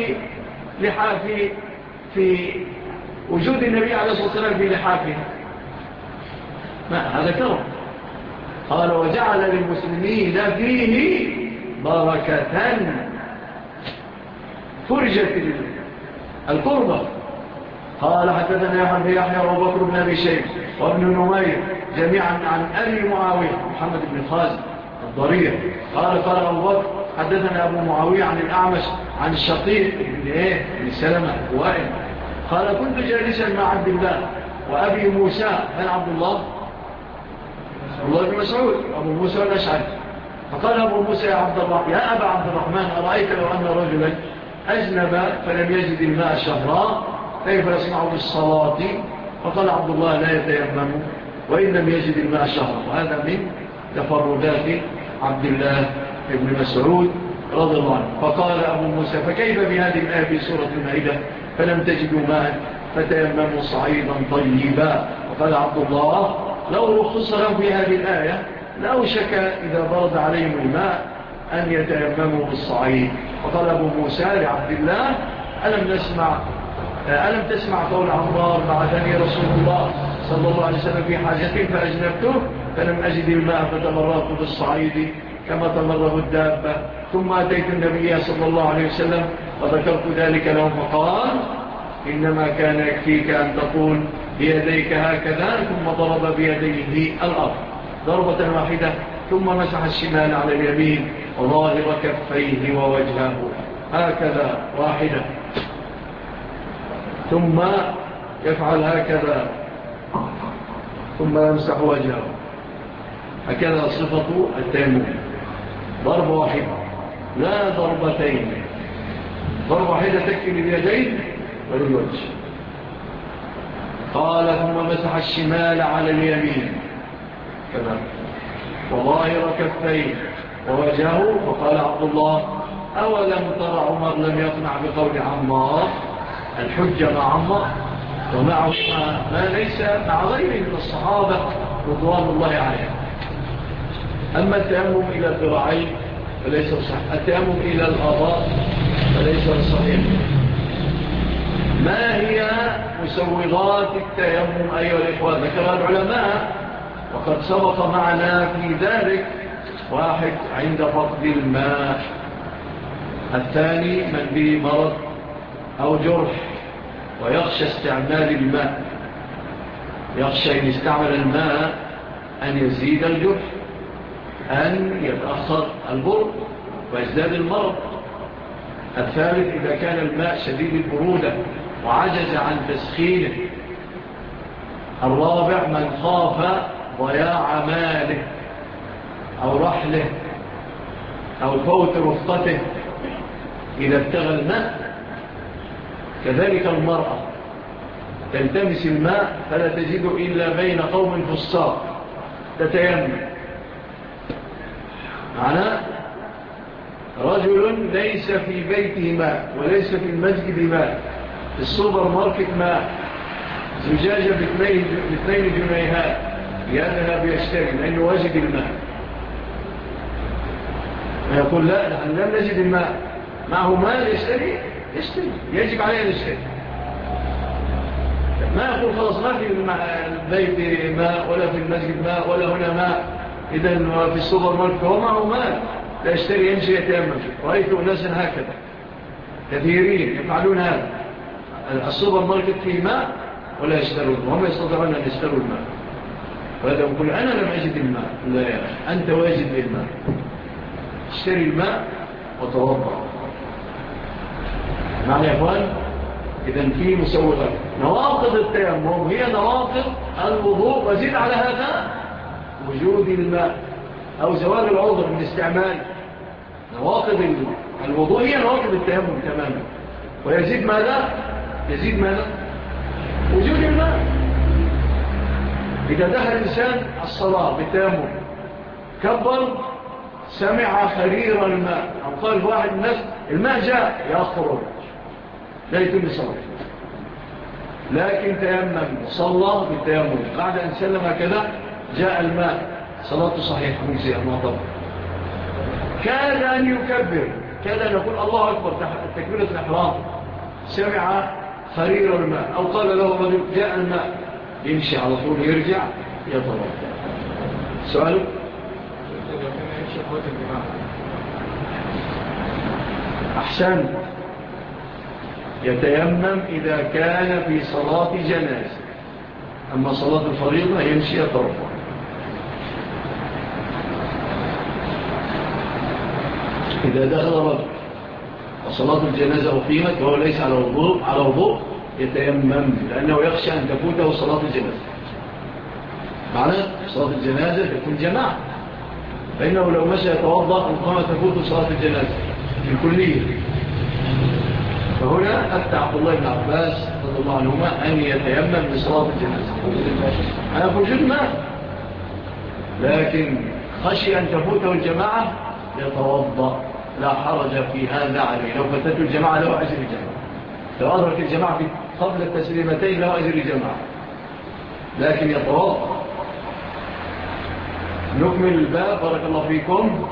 في وجود النبي عليه الصلاة والسلام في لحافه. ما هذا كرم. قال وجعل للمسلمين فيه بركة، فرجت القربة. قال حدثنا يحيى وبكر بن أبي شيبة وابن نمير جميعا عن أبي معاوية محمد بن خازن الضرير قال أبو بكر حدثنا أبو معاوية عن الأعمش عن الشقيق بن سلمة وائل قال كنت جالسا مع عبد الله وأبي موسى من عبد الله بن مسعود أبو موسى الأشعري. فقال أبو موسى يا أبا عبد الرحمن أرأيت لو أن رجلا أجنب فلم يجد الماء شهرا كيف يصنع بالصلاة؟ فقال عبد الله لا يتيمم وإن لم يجد الماء شهرا. وهذا من تفردات عبد الله بن مسعود رضي الله عنه. فقال أبو موسى فكيف بهذه الآية في سورة المائدة فلم تجدوا ماء فتيمموا صعيدا طيبا؟ وقال عبد الله لو رخص لهم في هذه الآية لأوشك إذا برد عليهم الماء أن يتيمموا بالصعيد. وقال أبو موسى لعبد الله ألم تسمع قول عمار بعثني رسول الله صلى الله عليه وسلم في حاجة فأجنبته فلم أجد الماء فتمررت بالصعيد كما تمره الدابة ثم أتيت النبي صلى الله عليه وسلم وذكرت ذلك له فقال إنما كان يكفيك أن تقول بيديك هكذا ثم ضرب بيديه الأرض ضربة واحدة ثم مسح الشمال على اليمين وظاهر كفيه ووجهه هكذا واحدة ثم يفعل هكذا ثم يمسح وجهه. هكذا صفة التيمم، ضربة واحدة لا ضربتين، ضربة واحدة تكفي لليدين وللوجه. قال ثم مسح الشمال على اليمين كذا وظاهر كفيه ووجهه. فقال عبد الله أولم ترى عمر لم يقنع بقول عمار؟ الحجة مع عمار ومعه ما ليس مع غيره من الصحابة رضوان الله عليهم. أما التيمم إلى الذراعين فليس صحيح، التيمم إلى الأعضاء فليس صحيح. ما هي مسوغات التيمم أيها الإخوة؟ ذكر العلماء وقد سبق معنا في ذلك: واحد عند فقد الماء، الثاني من به مرض أو جرح ويخشى استعمال الماء، يخشى إن استعمل الماء أن يزيد الجرح، أن يتأخر البرد ويزداد المرض. الثالث إذا كان الماء شديد البرودة وعجز عن تسخينه. الرابع من خاف ضياع ماله أو رحله أو فوت رفقته إذا ابتغى الماء. كذلك المرأة تلتمس الماء فلا تجد إلا بين قوم فساق تتيمم. معنى رجل ليس في بيته ماء وليس في المسجد ماء، في السوبر ماركت ماء، زجاجة باثنين جنيهات يذهب يشتري لأنه واجد الماء، ويقول لا نحن لم نجد الماء، معه مال يشتري يجب عليه أن يشتري. ما يقول خلاص ما في البيت ماء ولا في المسجد ماء ولا هنا ماء، إذن في السوبر ماركت هو معه مال لا يشتري يمشي يتيمم. رأيت ناسا هكذا كثيرين يفعلون هذا، السوبر ماركت فيه ماء ولا يشترون، وهم يستطيعون أن يشتروا الماء. فهذا يقول أنا لم أجد الماء. لا يا أخي، أنت واجد للماء، اشتري الماء وتوضأ. معنى يا أخوان؟ إذن في مسوغات. نواقض التيمم هي نواقض الوضوء، وزيد على هذا وجود الماء أو زوال العذر من استعمال. نواقض الوضوء هي نواقض التيمم تماما. ويزيد ماذا؟ يزيد ماذا؟ وجود الماء. إذا دخل الإنسان الصلاة بالتيمم كبر، سمع خرير الماء، أو قال واحد الناس الماء جاء، يخرج لا يتم صلاة، لكن تيمم وصلى بالتيمم بعد أن سلم كذا جاء الماء، صلاته صحيحة مجزئة معظمة. كاد أن يكبر، كاد أن يقول الله أكبر تكبيرة الإحرام، سمع خرير الماء أو قال له رجل جاء الماء، يمشي على طول، يرجع يطلع. سؤاله؟ أحسن. يتيمم إذا كان في صلاة جنازة، أما صلاة الفريضة يمشي يترفع. إذا دخل رجل وصلاة الجنازة أقيمت وهو ليس على وضوء يتيمم، لأنه يخشى أن تفوته صلاة الجنازة. معنى صلاة الجنازة تكون جماعة، فإنه لو مشى يتوضأ ربما تفوت صلاة الجنازة بالكلية. فهنا أفتى عبد الله بن عباس رضي الله عنهما أن يتيمم لصلاة الجنازة أنا بوجود ماء، لكن خشي أن تفوته الجماعة يتوضأ، لا حرج في هذا عليه. لو فتته الجماعة له أجر الجماعة، لو أدرك الجماعة قبل التسليمتين له أجر الجماعة، لكن يتوضأ. نكمل الباب بارك الله فيكم.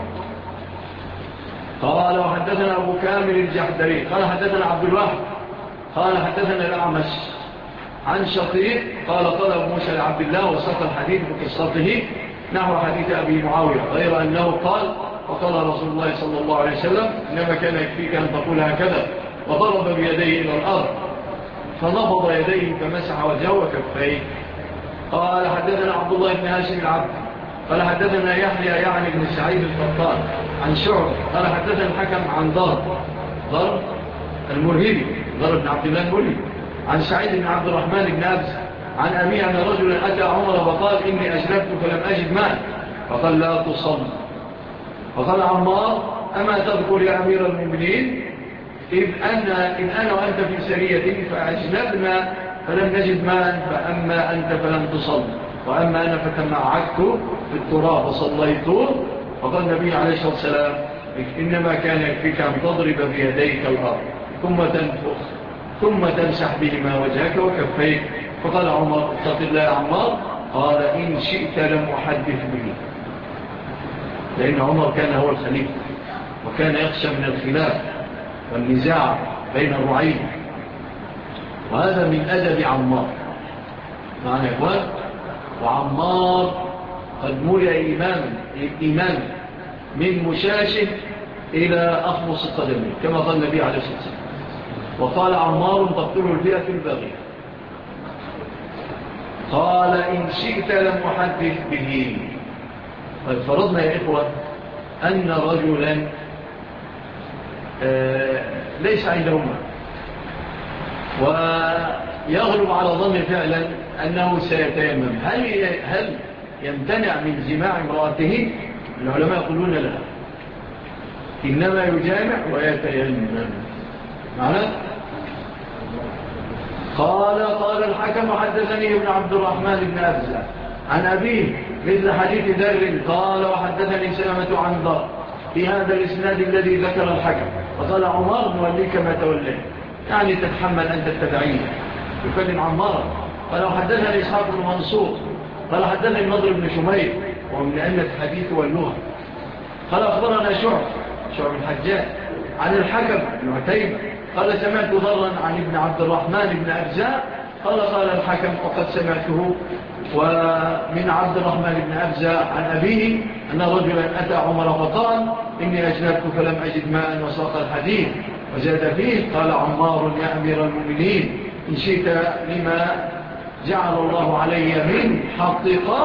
قال وحدثنا أبو كامل الجحدري قال حدثنا عبد الواحد قال حدثنا الأعمش عن شقيق قال قال أبو موسى لعبد الله وساق الحديث بقصته نحو حديث أبي معاوية، غير أنه قال وقال رسول الله صلى الله عليه وسلم إنما كان يكفيك أن تقول هكذا، وضرب بيديه إلى الأرض فنفض يديه فمسح وجهه وكفيه. قال حدثنا عبد الله بن هاشم العبد قال حدثنا يحيى يعني بن سعيد القطان عن شعب قال حدثنا الحكم عن ضرب المرهبي ضرب بن عبد الله المرهبي عن سعيد بن عبد الرحمن بن أبز عن أبي أن رجلا أتى عمر وقال إني أجلبت فلم أجد ماء، فقال لا تصل. فقال عمار أما تذكر يا أمير المؤمنين إذ أنا وأنت في سرية فأجلبنا فلم نجد ماء، فأما أنت فلم تصل وأما أنا فتمعكت في التراب وصليت. فقال النبي عليه الصلاة والسلام إنما كان يكفيك أن تضرب بيديك الأرض ثم تنفخ ثم تمسح بهما وجهك وكفيك. فقال عمر اتق الله يا عمار، قال إن شئت لم أحدث به، لأن عمر كان هو الخليفة وكان يخشى من الخلاف والنزاع بين الرعية، وهذا من أدب عمار. معنى يا إخوان، وعمار قد ملئ إيمان من مشاشه إلى أخمص القدمين كما قال النبي عليه الصلاة والسلام. وقال عمار تقتله الفئة الباغية. قال إن شئت لم أحدث به. فرضنا يا إخوة أن رجلا ليس عنده ماء ويغلب على ظن فعلا أنه سيتيمم، هل يمتنع من جماع امرأته؟ العلماء يقولون لا، إنما يجامع ويتيمم. معنى قال الحكم حدثني ابن عبد الرحمن بن أبزة عن أبيه مثل حديث ذر قال وحدثني سلمة عن ضر في هذا الإسناد الذي ذكر الحكم. فقال عمار نوليك ما توليه، يعني تتحمل أن تتبعيه. يكلم عمار قال وحدثني إسحاق بن منصور قال حدثني النضر بن شمير ومن أن الحديث واللغة قال أخبرنا شعب الحجاج عن الحكم بن عتيبة قال سمعت ضرا عن ابن عبد الرحمن بن أبزاء قال الحكم وقد سمعته ومن عبد الرحمن بن أبزاء عن أبيه أن رجلا أتى عمر فقال إني أجلبت فلم أجد ماء وساق الحديث. وزاد فيه قال عمار يا أمير المؤمنين إن شئت لما جعل الله علي من حقق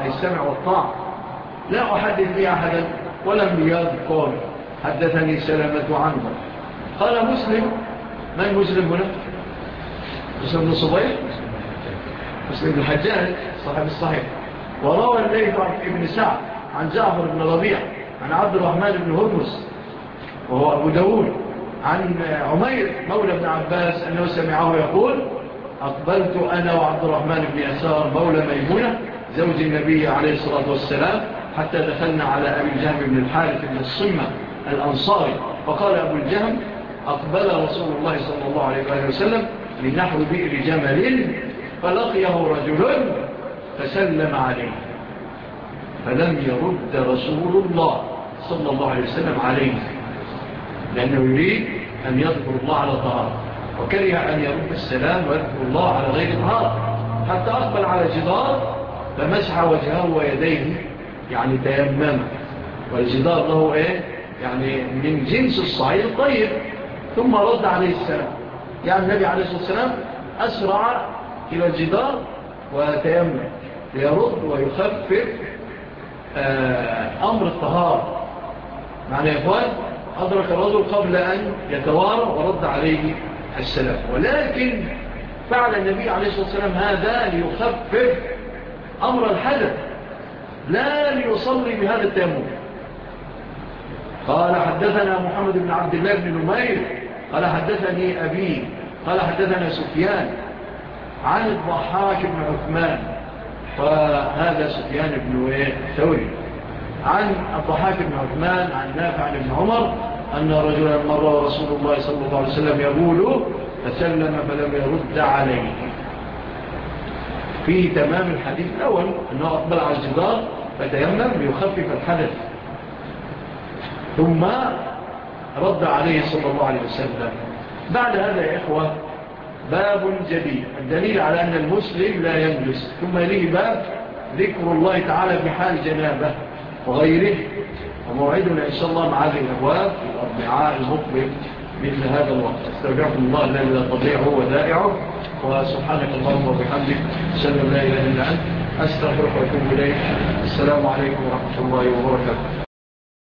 أي السمع والطاعة. لا أحدث لي أحدا ولم يذكر حدثني سلامة عنه. قال مسلم، من مسلم هنا؟ مسلم بن صبيح، مسلم بن الحجاج صاحب الصحيح. وروى الليث بن سعد عن جعفر بن ربيع عن عبد الرحمن بن هرمز وهو أبو داود عن عمير مولى بن عباس أنه سمعه يقول: أقبلت أنا وعبد الرحمن بن يسار مولى ميمونة زوج النبي عليه الصلاة والسلام حتى دخلنا على أبي الجهم بن الحارث بن الصمة الأنصاري، فقال أبو الجهم: أقبل رسول الله صلى الله عليه وسلم من نحو بئر جمل فلقيه رجل فسلم عليه فلم يرد رسول الله صلى الله عليه وسلم عليه، لأنه يريد أن يذكر الله على طهارة، وكره أن يرد السلام ويذكر الله على غير طهارة، حتى أقبل على جدار فمسح وجهه ويديه، يعني تيمم، والجدار له يعني من جنس الصعيد الطيب، ثم رد عليه السلام. يعني النبي عليه الصلاة والسلام أسرع إلى الجدار وتيمم ليرد ويخفف أمر الطهارة. معنى يا إخوان، أدرك الرجل قبل أن يتوارى ورد عليه السلام، ولكن فعل النبي عليه الصلاة والسلام هذا ليخفف أمر الحدث، لا ليصلي بهذا التيمم. قال: حدثنا محمد بن عبد الله بن نمير قال حدثني أبي قال حدثنا سفيان عن الضحاك بن عثمان، وهذا سفيان بن ثوري، عن الضحاك بن عثمان عن نافع عن ابن عمر أن رجلا مر رسول الله صلى الله عليه وسلم يقول فسلم فلم يرد عليه. في تمام الحديث الأول أنه أقبل على الجدار فتيمم ليخفف الحدث، ثم رد عليه صلى الله عليه وسلم. بعد هذا يا إخوة باب جديد، الدليل على أن المسلم لا يجلس، ثم ليه باب ذكر الله تعالى بحال جنابه وغيره، وموعدنا إن شاء الله مع هذه الأبواب في الأربعاء المقبل مثل هذا الوقت. استودعكم الله الذي لا تضيع ودائعه، وسبحانك اللهم وبحمدك أشهد أن لا إله إلا أنت أستغفرك وأتوب إليك. السلام عليكم ورحمة الله وبركاته.